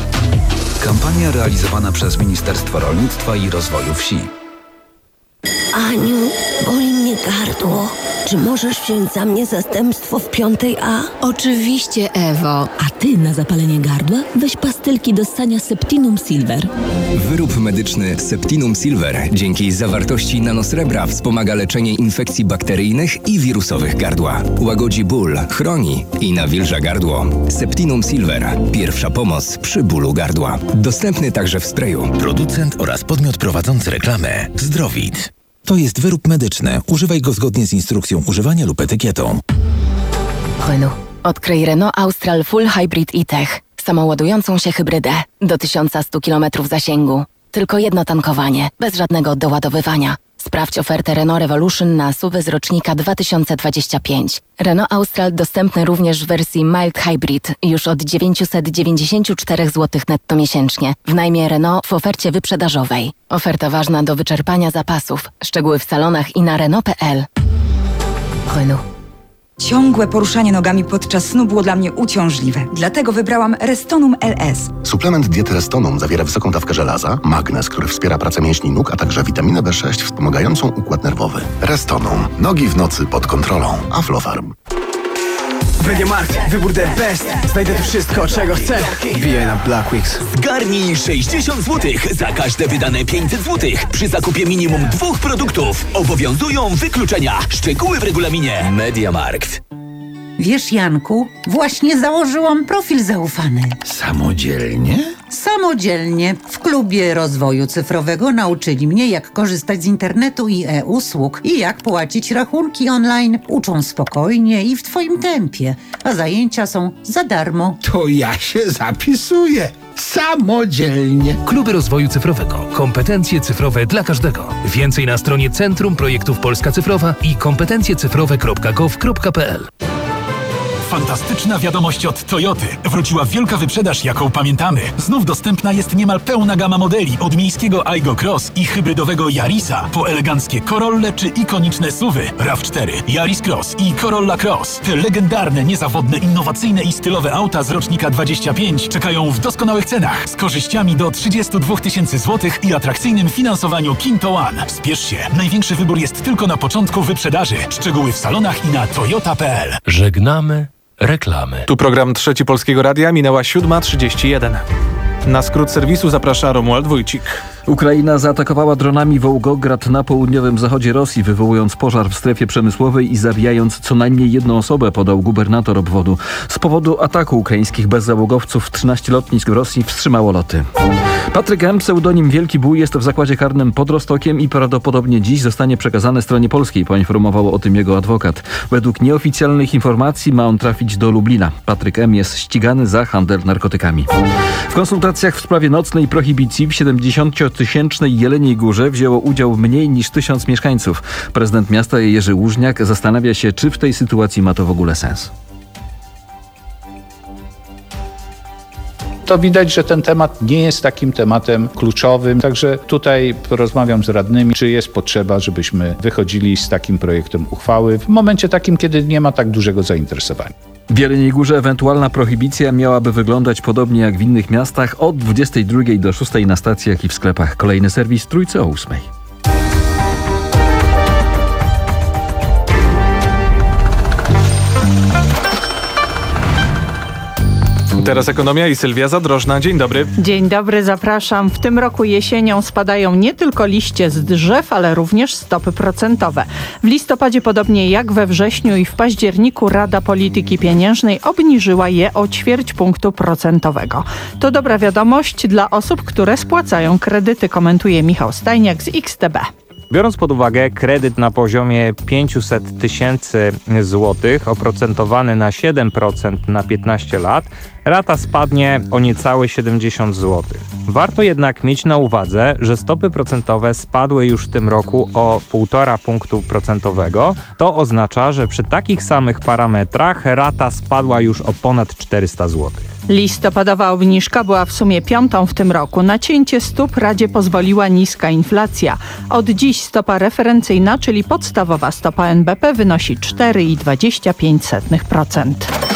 Kampania realizowana przez Ministerstwo Rolnictwa i Rozwoju Wsi. Aniu, boli mnie gardło. Czy możesz wziąć za mnie zastępstwo w piątej A? Oczywiście, Ewo. A ty na zapalenie gardła weź pastylki do ssania Septinum Silver. Wyrób medyczny Septinum Silver dzięki zawartości nanosrebra wspomaga leczenie infekcji bakteryjnych i wirusowych gardła. Łagodzi ból, chroni i nawilża gardło. Septinum Silver. Pierwsza pomoc przy bólu gardła. Dostępny także w sprayu. Producent oraz podmiot prowadzący reklamę Zdrowit. To jest wyrób medyczny. Używaj go zgodnie z instrukcją używania lub etykietą. Renault. Odkryj Renault Austral Full Hybrid e-Tech. Samoładującą się hybrydę. Do tysiąc sto kilometrów zasięgu. Tylko jedno tankowanie. Bez żadnego doładowywania. Sprawdź ofertę Renault Revolution na S U V z rocznika dwa tysiące dwudziestego piątego. Renault Austral dostępny również w wersji Mild Hybrid już od dziewięćset dziewięćdziesiąt cztery złote netto miesięcznie. W najmie Renault w ofercie wyprzedażowej. Oferta ważna do wyczerpania zapasów. Szczegóły w salonach i na Renault kropka p l. Renault. Ciągłe poruszanie nogami podczas snu było dla mnie uciążliwe. Dlatego wybrałam Restonum L S. Suplement diety Restonum zawiera wysoką dawkę żelaza, magnez, który wspiera pracę mięśni nóg, a także witaminę B sześć wspomagającą układ nerwowy. Restonum. Nogi w nocy pod kontrolą. Aflofarm. MediaMarkt. Wybór the best. Znajdę tu wszystko, czego chcę. Wbijaj na Blackweeks. Zgarnij sześćdziesiąt złotych za każde wydane pięćset złotych. Przy zakupie minimum dwóch produktów obowiązują wykluczenia. Szczegóły w regulaminie. MediaMarkt. Wiesz, Janku, właśnie założyłam profil zaufany. Samodzielnie? Samodzielnie. W klubie rozwoju cyfrowego nauczyli mnie, jak korzystać z internetu i e-usług i jak płacić rachunki online. Uczą spokojnie i w twoim tempie, a zajęcia są za darmo. To ja się zapisuję. Samodzielnie. Kluby rozwoju cyfrowego. Kompetencje cyfrowe dla każdego. Więcej na stronie Centrum Projektów Polska Cyfrowa i kompetencje cyfrowe kropka gov kropka p l. Fantastyczna wiadomość od Toyoty. Wróciła wielka wyprzedaż, jaką pamiętamy. Znów dostępna jest niemal pełna gama modeli. Od miejskiego Aygo Cross i hybrydowego Yarisa po eleganckie Corolle czy ikoniczne S U V y. RAV cztery, Yaris Cross i Corolla Cross. Te legendarne, niezawodne, innowacyjne i stylowe auta z rocznika dwudziestego piątego czekają w doskonałych cenach. Z korzyściami do trzydzieści dwa tysiące złotych i atrakcyjnym finansowaniu Kinto One. Spiesz się. Największy wybór jest tylko na początku wyprzedaży. Szczegóły w salonach i na toyota kropka p l. Żegnamy reklamy. Tu program Trzeci Polskiego Radia, minęła siódma trzydzieści jeden. Na skrót serwisu zaprasza Romuald Wójcik. Ukraina zaatakowała dronami Wołgograd na południowym zachodzie Rosji, wywołując pożar w strefie przemysłowej i zabijając co najmniej jedną osobę, podał gubernator obwodu. Z powodu ataku ukraińskich bezzałogowców trzynaście lotnisk w Rosji wstrzymało loty. Patryk M., pseudonim Wielki Bój, jest w zakładzie karnym pod Rostokiem i prawdopodobnie dziś zostanie przekazany stronie polskiej, poinformował o tym jego adwokat. Według nieoficjalnych informacji ma on trafić do Lublina. Patryk M. jest ścigany za handel narkotykami. W konsultacjach w sprawie nocnej prohibicji w siedemdziesięciotysięcznej Jeleniej Górze wzięło udział mniej niż tysiąc mieszkańców. Prezydent miasta Jerzy Łużniak zastanawia się, czy w tej sytuacji ma to w ogóle sens. To widać, że ten temat nie jest takim tematem kluczowym, także tutaj porozmawiam z radnymi, czy jest potrzeba, żebyśmy wychodzili z takim projektem uchwały w momencie takim, kiedy nie ma tak dużego zainteresowania. W Jeleniej Górze ewentualna prohibicja miałaby wyglądać podobnie jak w innych miastach od dwudziestej drugiej do szóstej na stacjach i w sklepach. Kolejny serwis Trójcy o ósmej. Teraz ekonomia i Sylwia Zadrożna. Dzień dobry. Dzień dobry, zapraszam. W tym roku jesienią spadają nie tylko liście z drzew, ale również stopy procentowe. W listopadzie, podobnie jak we wrześniu i w październiku, Rada Polityki Pieniężnej obniżyła je o ćwierć punktu procentowego. To dobra wiadomość dla osób, które spłacają kredyty, komentuje Michał Stajniak z X T B. Biorąc pod uwagę kredyt na poziomie pięćset tysięcy złotych, oprocentowany na siedem procent na piętnaście lat, rata spadnie o niecałe siedemdziesiąt złotych. Warto jednak mieć na uwadze, że stopy procentowe spadły już w tym roku o półtora punktu procentowego. To oznacza, że przy takich samych parametrach rata spadła już o ponad czterysta złotych. Listopadowa obniżka była w sumie piątą w tym roku. Na cięcie stóp Radzie pozwoliła niska inflacja. Od dziś stopa referencyjna, czyli podstawowa stopa N B P, wynosi cztery przecinek dwadzieścia pięć procent. W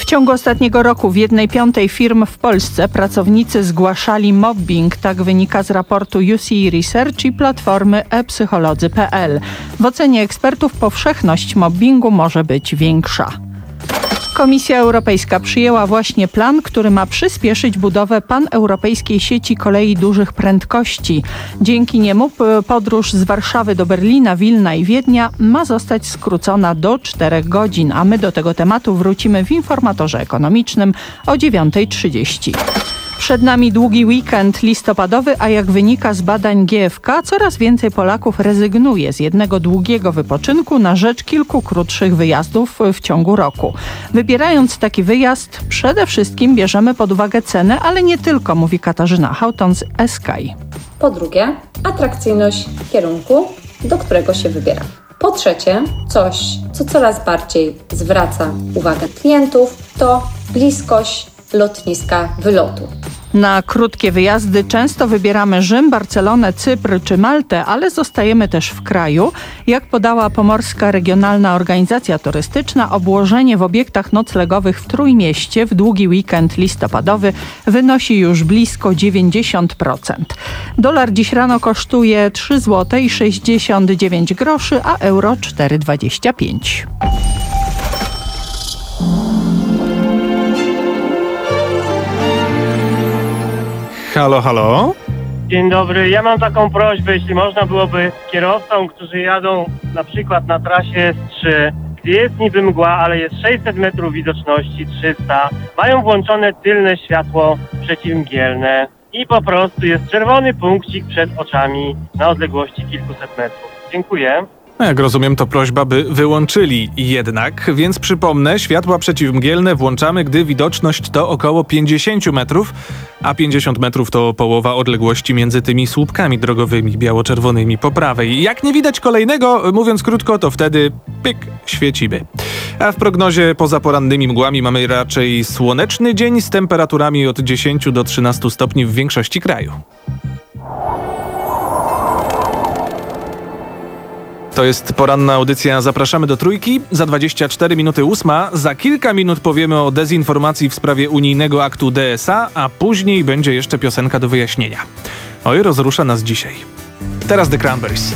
ciągu ostatniego roku w jednej piątej firm w Polsce pracownicy zgłaszali mobbing. Tak wynika z raportu U C Research i platformy e psycholodzy kropka p l. W ocenie ekspertów powszechność mobbingu może być większa. Komisja Europejska przyjęła właśnie plan, który ma przyspieszyć budowę paneuropejskiej sieci kolei dużych prędkości. Dzięki niemu podróż z Warszawy do Berlina, Wilna i Wiednia ma zostać skrócona do czterech godzin, a my do tego tematu wrócimy w informatorze ekonomicznym o dziewiąta trzydzieści. Przed nami długi weekend listopadowy, a jak wynika z badań G F K, coraz więcej Polaków rezygnuje z jednego długiego wypoczynku na rzecz kilku krótszych wyjazdów w ciągu roku. Wybierając taki wyjazd, przede wszystkim bierzemy pod uwagę cenę, ale nie tylko, mówi Katarzyna Houghton z Sky. Po drugie, atrakcyjność kierunku, do którego się wybiera. Po trzecie, coś, co coraz bardziej zwraca uwagę klientów, to bliskość lotniska wylotu. Na krótkie wyjazdy często wybieramy Rzym, Barcelonę, Cypr czy Maltę, ale zostajemy też w kraju. Jak podała Pomorska Regionalna Organizacja Turystyczna, obłożenie w obiektach noclegowych w Trójmieście w długi weekend listopadowy wynosi już blisko dziewięćdziesiąt procent. Dolar dziś rano kosztuje trzy złote sześćdziesiąt dziewięć groszy, a euro cztery dwadzieścia pięć. Halo, halo? Dzień dobry, ja mam taką prośbę, jeśli można byłoby kierowcom, którzy jadą na przykład na trasie S trzy, gdzie jest niby mgła, ale jest sześćset metrów widoczności, trzysta, mają włączone tylne światło przeciwmgielne i po prostu jest czerwony punkcik przed oczami na odległości kilkuset metrów. Dziękuję. Jak rozumiem, to prośba, by wyłączyli jednak, więc przypomnę, światła przeciwmgielne włączamy, gdy widoczność to około pięćdziesiąt metrów, a pięćdziesiąt metrów to połowa odległości między tymi słupkami drogowymi biało-czerwonymi po prawej. Jak nie widać kolejnego, mówiąc krótko, to wtedy pyk, świecimy. A w prognozie poza porannymi mgłami mamy raczej słoneczny dzień z temperaturami od dziesięciu do trzynastu stopni w większości kraju. To jest poranna audycja Zapraszamy do Trójki. Za dwadzieścia cztery minuty ósma. Za kilka minut powiemy o dezinformacji w sprawie unijnego aktu D S A, a później będzie jeszcze piosenka do wyjaśnienia. Oj, rozrusza nas dzisiaj. Teraz The Cranberries.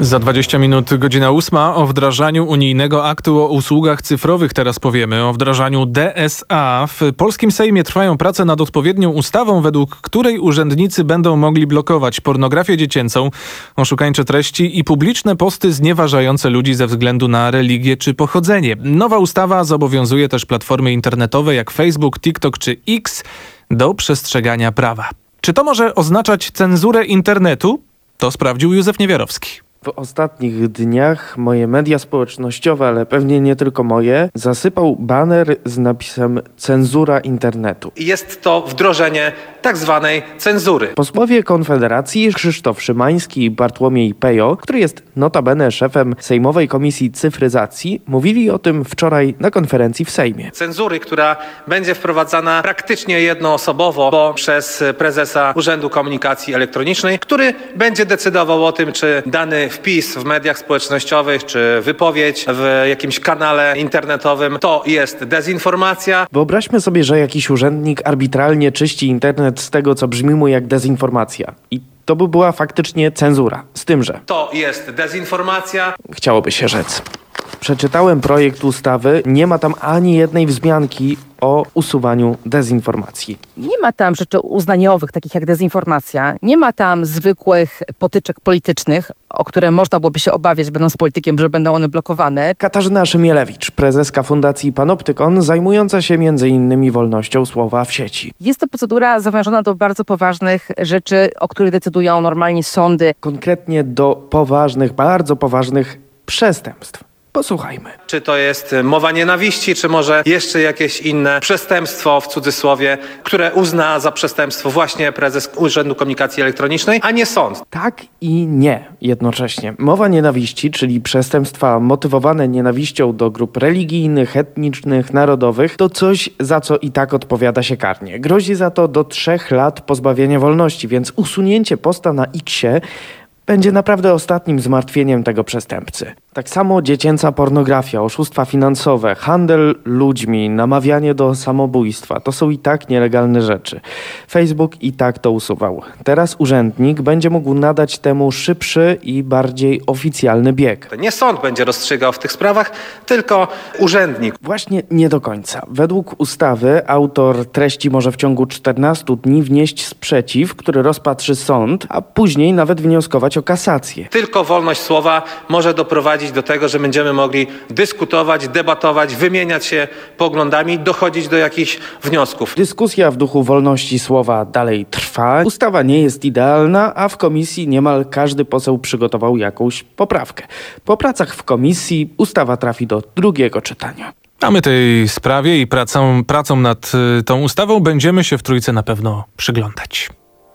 Za dwadzieścia minut godzina ósma. O wdrażaniu unijnego aktu o usługach cyfrowych teraz powiemy. O wdrażaniu D S A. W polskim Sejmie trwają prace nad odpowiednią ustawą, według której urzędnicy będą mogli blokować pornografię dziecięcą, oszukańcze treści i publiczne posty znieważające ludzi ze względu na religię czy pochodzenie. Nowa ustawa zobowiązuje też platformy internetowe jak Facebook, TikTok czy X do przestrzegania prawa. Czy to może oznaczać cenzurę internetu? To sprawdził Józef Niewiarowski. W ostatnich dniach moje media społecznościowe, ale pewnie nie tylko moje, zasypał baner z napisem cenzura internetu. Jest to wdrożenie tak zwanej cenzury. Posłowie Konfederacji Krzysztof Szymański i Bartłomiej Pejo, który jest notabene szefem Sejmowej Komisji Cyfryzacji, mówili o tym wczoraj na konferencji w Sejmie. Cenzury, która będzie wprowadzana praktycznie jednoosobowo, bo przez prezesa Urzędu Komunikacji Elektronicznej, który będzie decydował o tym, czy dany wpis w mediach społecznościowych, czy wypowiedź w jakimś kanale internetowym to jest dezinformacja. Wyobraźmy sobie, że jakiś urzędnik arbitralnie czyści internet z tego, co brzmi mu jak dezinformacja. I to by była faktycznie cenzura. Z tym, że to jest dezinformacja. Chciałoby się rzec. Przeczytałem projekt ustawy, nie ma tam ani jednej wzmianki o usuwaniu dezinformacji. Nie ma tam rzeczy uznaniowych, takich jak dezinformacja. Nie ma tam zwykłych potyczek politycznych, o które można byłoby się obawiać, będąc politykiem, że będą one blokowane. Katarzyna Szymielewicz, prezeska Fundacji Panoptykon, zajmująca się między innymi wolnością słowa w sieci. Jest to procedura zawężona do bardzo poważnych rzeczy, o których decydują normalnie sądy. Konkretnie do poważnych, bardzo poważnych przestępstw. Posłuchajmy. Czy to jest mowa nienawiści, czy może jeszcze jakieś inne przestępstwo w cudzysłowie, które uzna za przestępstwo właśnie prezes Urzędu Komunikacji Elektronicznej, a nie sąd. Tak i nie jednocześnie. Mowa nienawiści, czyli przestępstwa motywowane nienawiścią do grup religijnych, etnicznych, narodowych, to coś, za co i tak odpowiada się karnie. Grozi za to do trzech lat pozbawienia wolności, więc usunięcie posta na X-ie będzie naprawdę ostatnim zmartwieniem tego przestępcy. Tak samo dziecięca pornografia, oszustwa finansowe, handel ludźmi, namawianie do samobójstwa. To są i tak nielegalne rzeczy. Facebook i tak to usuwał. Teraz urzędnik będzie mógł nadać temu szybszy i bardziej oficjalny bieg. Nie sąd będzie rozstrzygał w tych sprawach, tylko urzędnik. Właśnie nie do końca. Według ustawy autor treści może w ciągu czternastu dni wnieść sprzeciw, który rozpatrzy sąd, a później nawet wnioskować o kasację. Tylko wolność słowa może doprowadzić do tego, że będziemy mogli dyskutować, debatować, wymieniać się poglądami, dochodzić do jakichś wniosków. Dyskusja w duchu wolności słowa dalej trwa. Ustawa nie jest idealna, a w komisji niemal każdy poseł przygotował jakąś poprawkę. Po pracach w komisji ustawa trafi do drugiego czytania. A my tej sprawie i pracą, pracą nad y, tą ustawą będziemy się w Trójce na pewno przyglądać.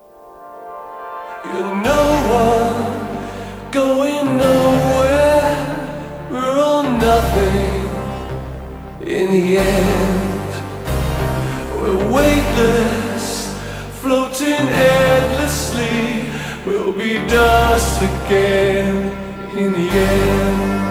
Going nowhere, we're all nothing in the end. We're weightless, floating endlessly. We'll be dust again in the end.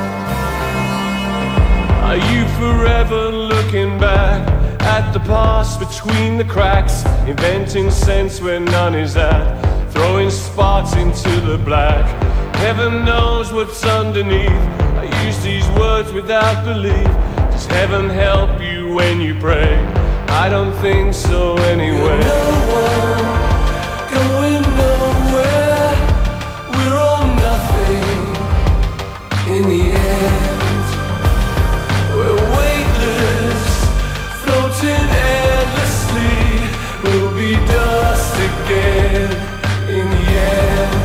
Are you forever looking back at the past between the cracks, inventing sense where none is at, throwing sparks into the black? Heaven knows what's underneath. I use these words without belief. Does heaven help you when you pray? I don't think so anyway. No one going nowhere. We're all nothing in the end. We're weightless, floating endlessly. We'll be dust again in the end.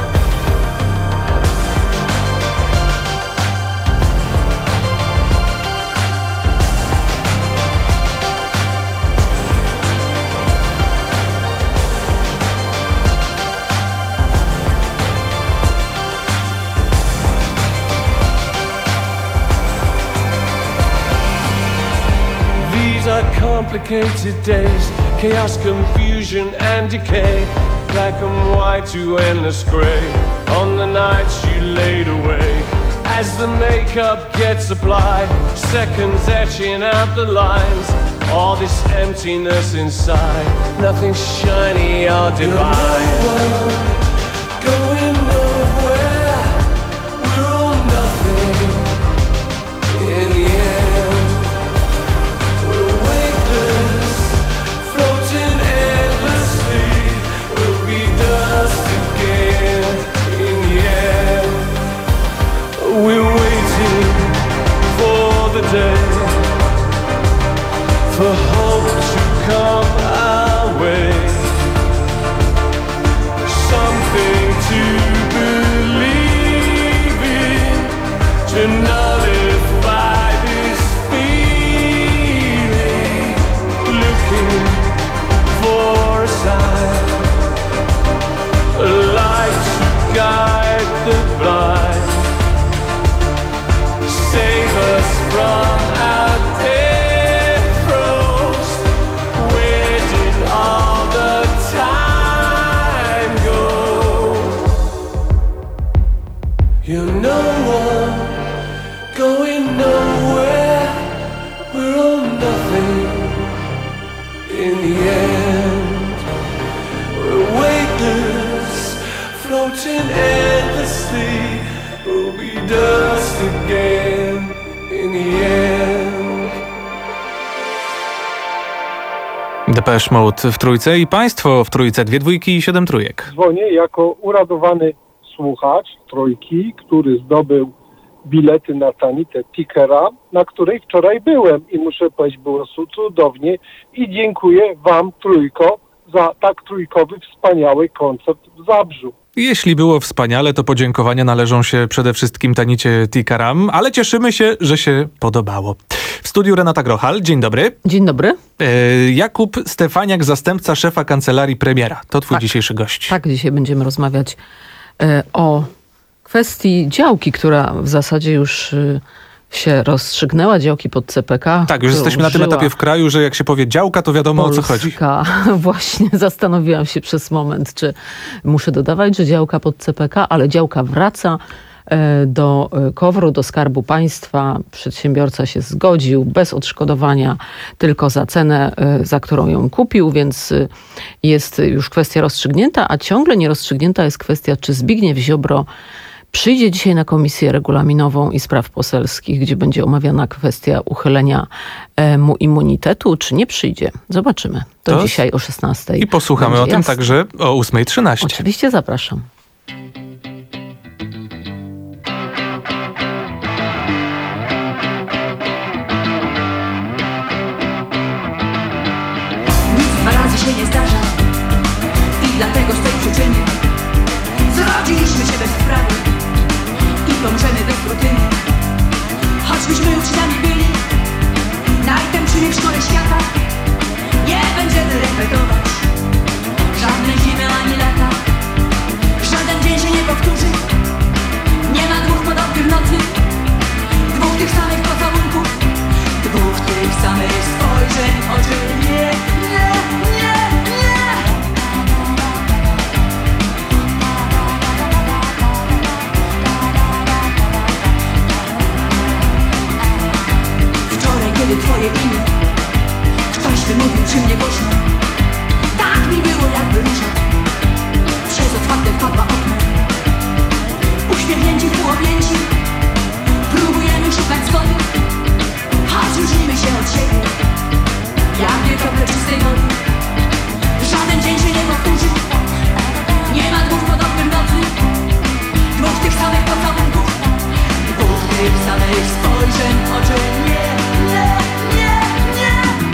Complicated days, chaos, confusion and decay, black and white to endless grey, on the nights you laid away. As the makeup gets applied, seconds etching out the lines, all this emptiness inside, nothing shiny or divine. Going nowhere, the day, for hope to come our way, something to believe in, to nullify this feeling, looking for a sign, a light to guide the blind, save us from our death throes. Where did all the time go? You're no one, going nowhere. We're all nothing in the end. We're weightless, floating endlessly. We'll be dust again in the end. Depeche Mode w trójce i państwo w trójce, dwie dwójki i siedem trójek. Dzwonię jako uradowany słuchacz trójki, który zdobył bilety na Sanitę Tickera, na której wczoraj byłem i muszę powiedzieć, było cudownie i dziękuję wam trójko za tak trójkowy, wspaniały koncert w Zabrzu. Jeśli było wspaniale, to podziękowania należą się przede wszystkim Tanicie Tikaram, ale cieszymy się, że się podobało. W studiu Renata Grochal, dzień dobry. Dzień dobry. E, Jakub Stefaniak, zastępca szefa kancelarii premiera. To twój tak, dzisiejszy gość. Tak, dzisiaj będziemy rozmawiać e, o kwestii działki, która w zasadzie już e, się rozstrzygnęła, działki pod C P K. Tak, już jesteśmy na tym etapie w kraju, że jak się powie działka, to wiadomo Polska. O co chodzi. Właśnie zastanowiłam się przez moment, czy muszę dodawać, że działka pod C P K, ale działka wraca do KOWR-u, do Skarbu Państwa. Przedsiębiorca się zgodził bez odszkodowania, tylko za cenę, za którą ją kupił, więc jest już kwestia rozstrzygnięta, a ciągle nierozstrzygnięta jest kwestia, czy Zbigniew Ziobro przyjdzie dzisiaj na Komisję Regulaminową i Spraw Poselskich, gdzie będzie omawiana kwestia uchylenia mu immunitetu, czy nie przyjdzie. Zobaczymy. To, to dzisiaj o szesnastej. I posłuchamy będzie o tym jasne. także o ósma trzynaście. Oczywiście zapraszam. Dwa razy się nie zdarza i dlatego z tej przyczyny zrodziliśmy się bez sprawy i pomrzemy bez rutyny. Choćbyśmy uczniami byli najtępszymi w szkole świata, nie będziemy repetować żadnej zimy ani lata. Żaden dzień się nie powtórzy, nie ma dwóch podobnych nocy, dwóch tych samych pocałunków, dwóch tych samych spojrzeń oczy. Nie, nie, nie, nie. Wczoraj, kiedy twoje imię ktoś wymówił przy mnie głośno, tak mi było jakby róża przez otwarte wpadła okno. Uśmiechnięci półobjęci próbujemy szukać zgody, choć różnimy się od siebie jak dwie krople czystej wody. Żaden dzień się nie powtórzy, nie ma dwóch podobnych nocy, dwóch tych samych pocałunków, dwóch tych samych spojrzeń oczy. Nie, nie, nie, nie.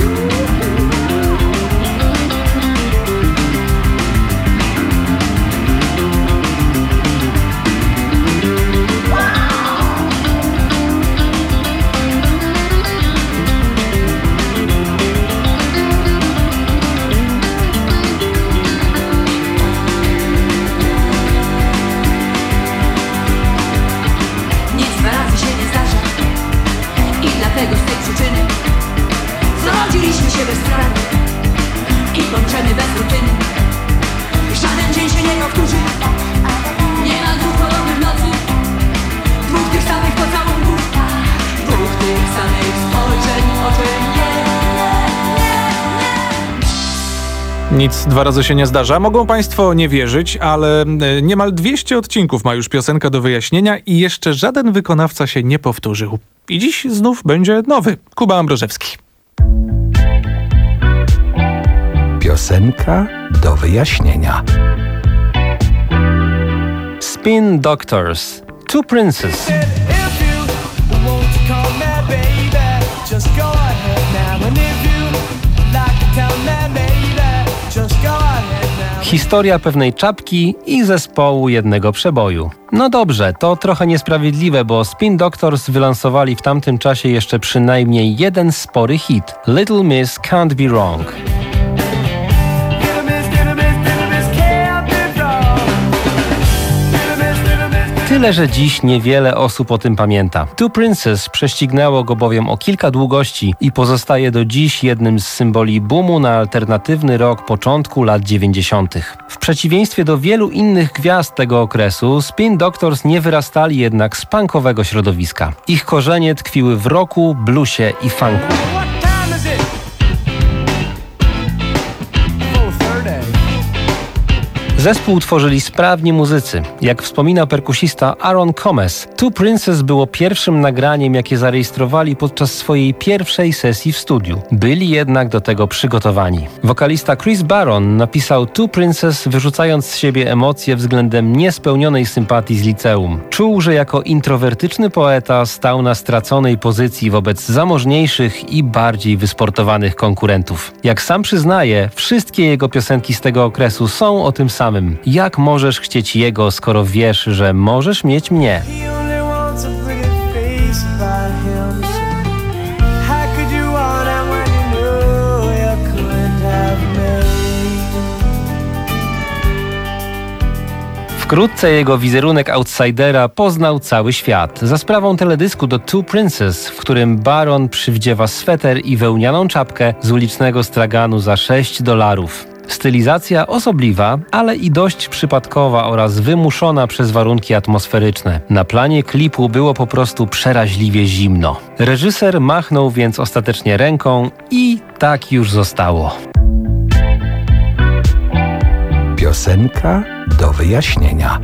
Nic dwa razy się nie zdarza i dlatego z tej przyczyny zrodziliśmy się bez sprawy i pomrzemy bez rutyny. Żaden dzień się nie powtórzy, nie ma dwóch podobnych nocy, dwóch tych samych pocałunków, dwóch tych samych spojrzeń oczy. Nie, Nic dwa razy się nie zdarza. Mogą państwo nie wierzyć, ale niemal dwieście odcinków ma już piosenka do wyjaśnienia i jeszcze żaden wykonawca się nie powtórzył. I dziś znów będzie nowy. Kuba Ambrożewski. Piosenka do wyjaśnienia. Spin Doctors. Two Princes. If you want to call me baby, Historia pewnej czapki i zespołu jednego przeboju. No dobrze, to trochę niesprawiedliwe, bo Spin Doctors wylansowali w tamtym czasie jeszcze przynajmniej jeden spory hit. Little Miss Can't Be Wrong. Tyle, że dziś niewiele osób o tym pamięta. Two Princes prześcignęło go bowiem o kilka długości i pozostaje do dziś jednym z symboli boomu na alternatywny rock początku lat dziewięćdziesiątych. W przeciwieństwie do wielu innych gwiazd tego okresu, Spin Doctors nie wyrastali jednak z punkowego środowiska. Ich korzenie tkwiły w rocku, bluesie i funku. Zespół tworzyli sprawni muzycy. Jak wspomina perkusista Aaron Comes, Two Princes było pierwszym nagraniem, jakie zarejestrowali podczas swojej pierwszej sesji w studiu. Byli jednak do tego przygotowani. Wokalista Chris Barron napisał Two Princes, wyrzucając z siebie emocje względem niespełnionej sympatii z liceum. Czuł, że jako introwertyczny poeta stał na straconej pozycji wobec zamożniejszych i bardziej wysportowanych konkurentów. Jak sam przyznaje, wszystkie jego piosenki z tego okresu są o tym samym. Jak możesz chcieć jego, skoro wiesz, że możesz mieć mnie? Wkrótce jego wizerunek outsidera poznał cały świat. Za sprawą teledysku do Two Princes, w którym Baron przywdziewa sweter i wełnianą czapkę z ulicznego straganu za sześć dolarów. Stylizacja osobliwa, ale i dość przypadkowa oraz wymuszona przez warunki atmosferyczne. Na planie klipu było po prostu przeraźliwie zimno. Reżyser machnął więc ostatecznie ręką i tak już zostało. Piosenka do wyjaśnienia.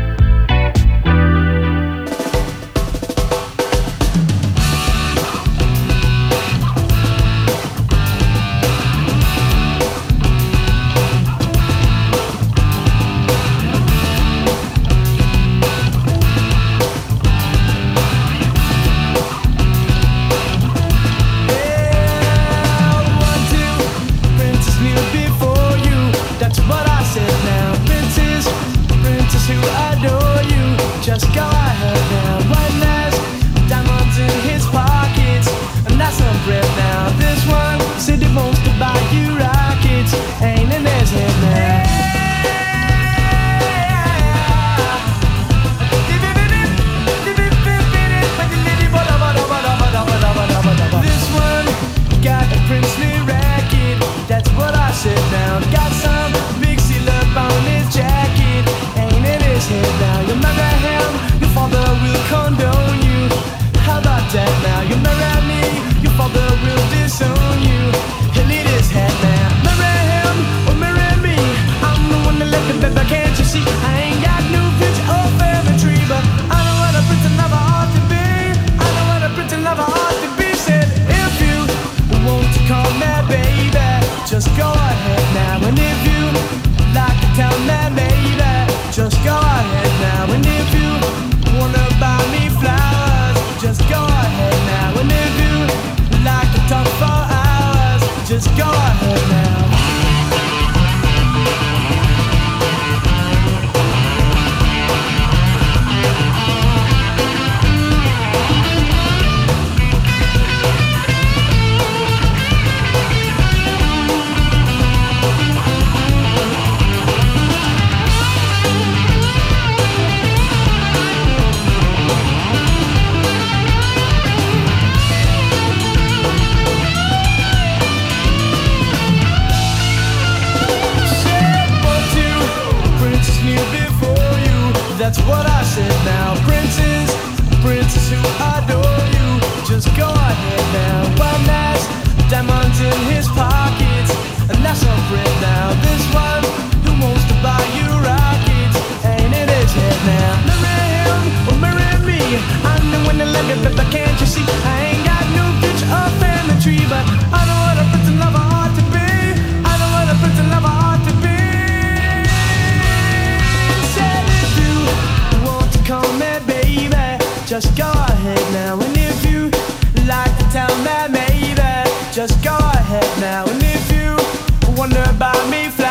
That's what I said now. Princes, princes who adore you. Just go ahead now. One has diamonds in his pockets, and that's a friend now. This one who wants to buy you rockets, ain't in his head now. Marry him or marry me. I'm the one that let me, but can't you see? I ain't got no bitch or family tree, but I know what a prince and lover ought to be. I know what a prince and lover ought to be. Call me baby, just go ahead now. And if you like to tell me maybe, just go ahead now. And if you wonder about me, fly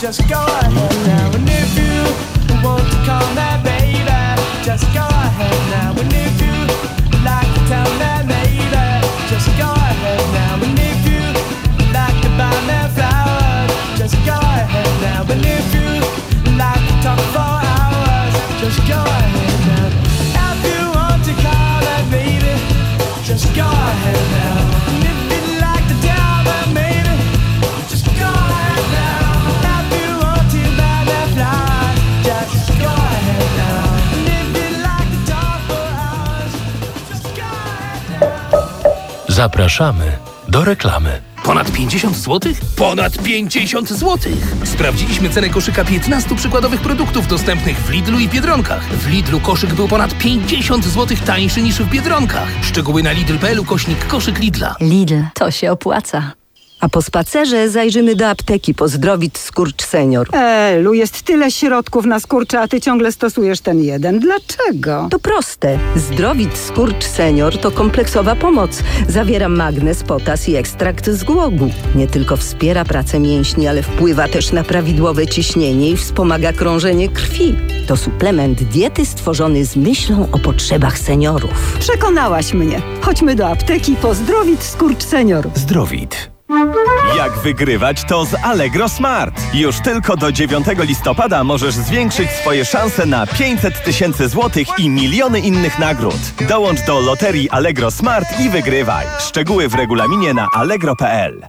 just go ahead now. And if you want to call me baby, just go ahead now. And if you like to tell me maybe, just go ahead now. And if you like to buy me flowers, just go ahead now. And if you like to talk for hours, just go ahead now. If you want to call me baby, just go ahead now. And if you like to tell me maybe, just go ahead now. If you want to buy me flowers, just go ahead now. And if you like to talk for hours, just go ahead now. Zapraszamy do reklamy. Ponad pięćdziesiąt złotych? Ponad pięćdziesiąt złotych! Sprawdziliśmy cenę koszyka piętnastu przykładowych produktów dostępnych w Lidlu i Biedronkach. W Lidlu koszyk był ponad pięćdziesiąt złotych tańszy niż w Biedronkach. Szczegóły na lidl kropka p l ukośnik koszyk Lidla. Lidl, to się opłaca. A po spacerze zajrzymy do apteki po Zdrowit Skurcz Senior. Elu, jest tyle środków na skurcze, a ty ciągle stosujesz ten jeden. Dlaczego? To proste. Zdrowit Skurcz Senior to kompleksowa pomoc. Zawiera magnez, potas i ekstrakt z głogu. Nie tylko wspiera pracę mięśni, ale wpływa też na prawidłowe ciśnienie i wspomaga krążenie krwi. To suplement diety stworzony z myślą o potrzebach seniorów. Przekonałaś mnie. Chodźmy do apteki po Zdrowit Skurcz Senior. Zdrowit. Jak wygrywać, to z Allegro Smart. Już tylko do dziewiątego listopada możesz zwiększyć swoje szanse na pięćset tysięcy złotych i miliony innych nagród. Dołącz do loterii Allegro Smart i wygrywaj. Szczegóły w regulaminie na allegro kropka p l.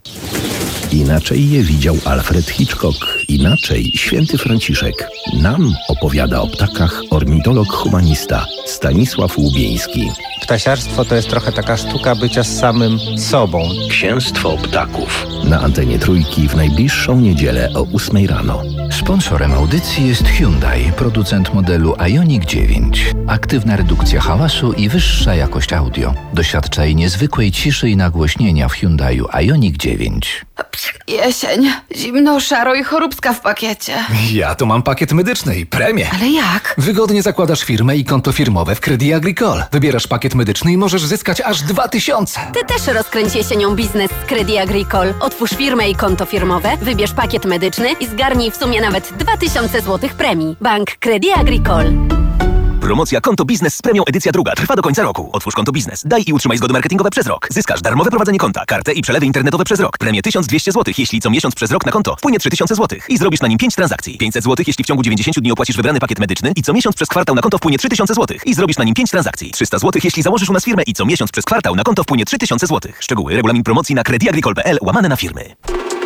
Inaczej je widział Alfred Hitchcock, inaczej święty Franciszek. Nam opowiada o ptakach ornitolog-humanista Stanisław Łubieński. Ptasiarstwo to jest trochę taka sztuka bycia z samym sobą. Księstwo ptaków. Na antenie Trójki w najbliższą niedzielę o ósmej rano. Sponsorem audycji jest Hyundai, producent modelu Ioniq dziewięć. Aktywna redukcja hałasu i wyższa jakość audio. Doświadczaj niezwykłej ciszy i nagłośnienia w Hyundaiu Ioniq dziewięć. Jesień, zimno, szaro i choróbska w pakiecie. Ja tu mam pakiet medyczny i premię. Ale jak? Wygodnie zakładasz firmę i konto firmowe w Credit Agricole. Wybierasz pakiet medyczny i możesz zyskać aż dwa tysiące. Ty też rozkręć jesienią biznes z Credit Agricole. Otwórz firmę i konto firmowe, wybierz pakiet medyczny i zgarnij w sumie nawet dwa tysiące złotych premii. Bank Credit Agricole. Promocja Konto Biznes z premią edycja druga trwa do końca roku. Otwórz konto biznes. Daj i utrzymaj zgody marketingowe przez rok. Zyskasz darmowe prowadzenie konta, kartę i przelewy internetowe przez rok. Premię tysiąc dwieście złotych, jeśli co miesiąc przez rok na konto wpłynie trzy tysiące złotych i zrobisz na nim pięć transakcji. pięćset złotych, jeśli w ciągu dziewięćdziesięciu dni opłacisz wybrany pakiet medyczny i co miesiąc przez kwartał na konto wpłynie trzy tysiące złotych i zrobisz na nim pięć transakcji. trzysta złotych, jeśli założysz u nas firmę i co miesiąc przez kwartał na konto wpłynie trzy tysiące złotych. Szczegóły, regulamin promocji na crediagricole kropka p l łamane na firmy.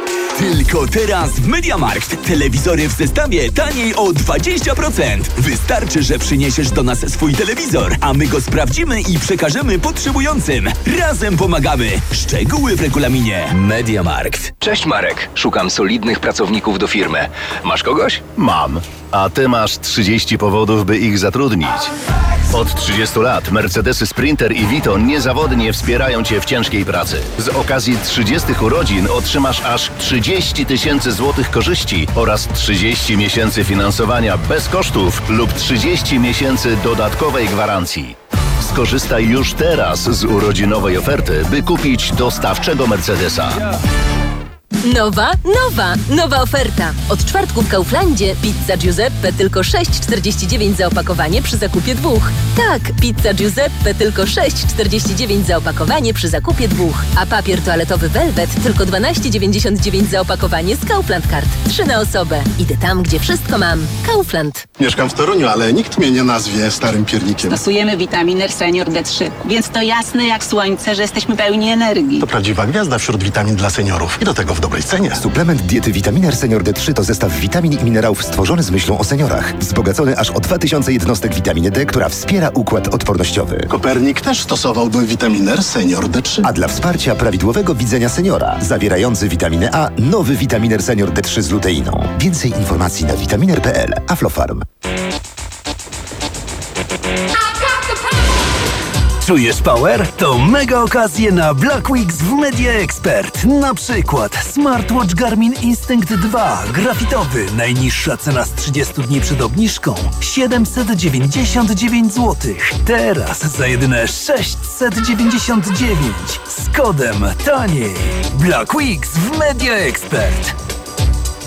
Tylko teraz w MediaMarkt. Telewizory w zestawie taniej o dwadzieścia procent. Wystarczy, że przyniesiesz do nas swój telewizor, a my go sprawdzimy i przekażemy potrzebującym. Razem pomagamy. Szczegóły w regulaminie. MediaMarkt. Cześć Marek, szukam solidnych pracowników do firmy. Masz kogoś? Mam. A ty masz trzydzieści powodów, by ich zatrudnić. Od trzydziestu lat Mercedesy Sprinter i Vito niezawodnie wspierają cię w ciężkiej pracy. Z okazji trzydziestych urodzin otrzymasz aż trzydzieści tysięcy złotych korzyści oraz trzydzieści miesięcy finansowania bez kosztów lub trzydzieści miesięcy dodatkowej gwarancji. Skorzystaj już teraz z urodzinowej oferty, by kupić dostawczego Mercedesa. Nowa, nowa, nowa oferta. Od czwartku w Kauflandzie pizza Giuseppe tylko sześć czterdzieści dziewięć za opakowanie przy zakupie dwóch. Tak, pizza Giuseppe tylko sześć czterdzieści dziewięć za opakowanie przy zakupie dwóch. A papier toaletowy Velvet tylko dwanaście dziewięćdziesiąt dziewięć za opakowanie z Kaufland Card. Trzy na osobę. Idę tam, gdzie wszystko mam. Kaufland. Mieszkam w Toruniu, ale nikt mnie nie nazwie starym piernikiem. Stosujemy witaminer Senior D trzy, więc to jasne jak słońce, że jesteśmy pełni energii. To prawdziwa gwiazda wśród witamin dla seniorów i do tego w dobrej cenie. Suplement diety Vitaminer Senior D trzy to zestaw witamin i minerałów stworzony z myślą o seniorach. Wzbogacony aż o dwa tysiące jednostek witaminy D, która wspiera układ odpornościowy. Kopernik też stosowałby Vitaminer Senior D trzy. A dla wsparcia prawidłowego widzenia seniora, zawierający witaminę A, nowy Vitaminer Senior D trzy z luteiną. Więcej informacji na vitaminer kropka p l. Aflofarm. Czujesz power? To mega okazje na Black Weeks w Media Expert. Na przykład smartwatch Garmin Instinct dwa grafitowy. Najniższa cena z trzydziestu dni przed obniżką siedemset dziewięćdziesiąt dziewięć złotych. Teraz za jedyne sześćset dziewięćdziesiąt dziewięć z kodem taniej. Black Weeks w Media Expert.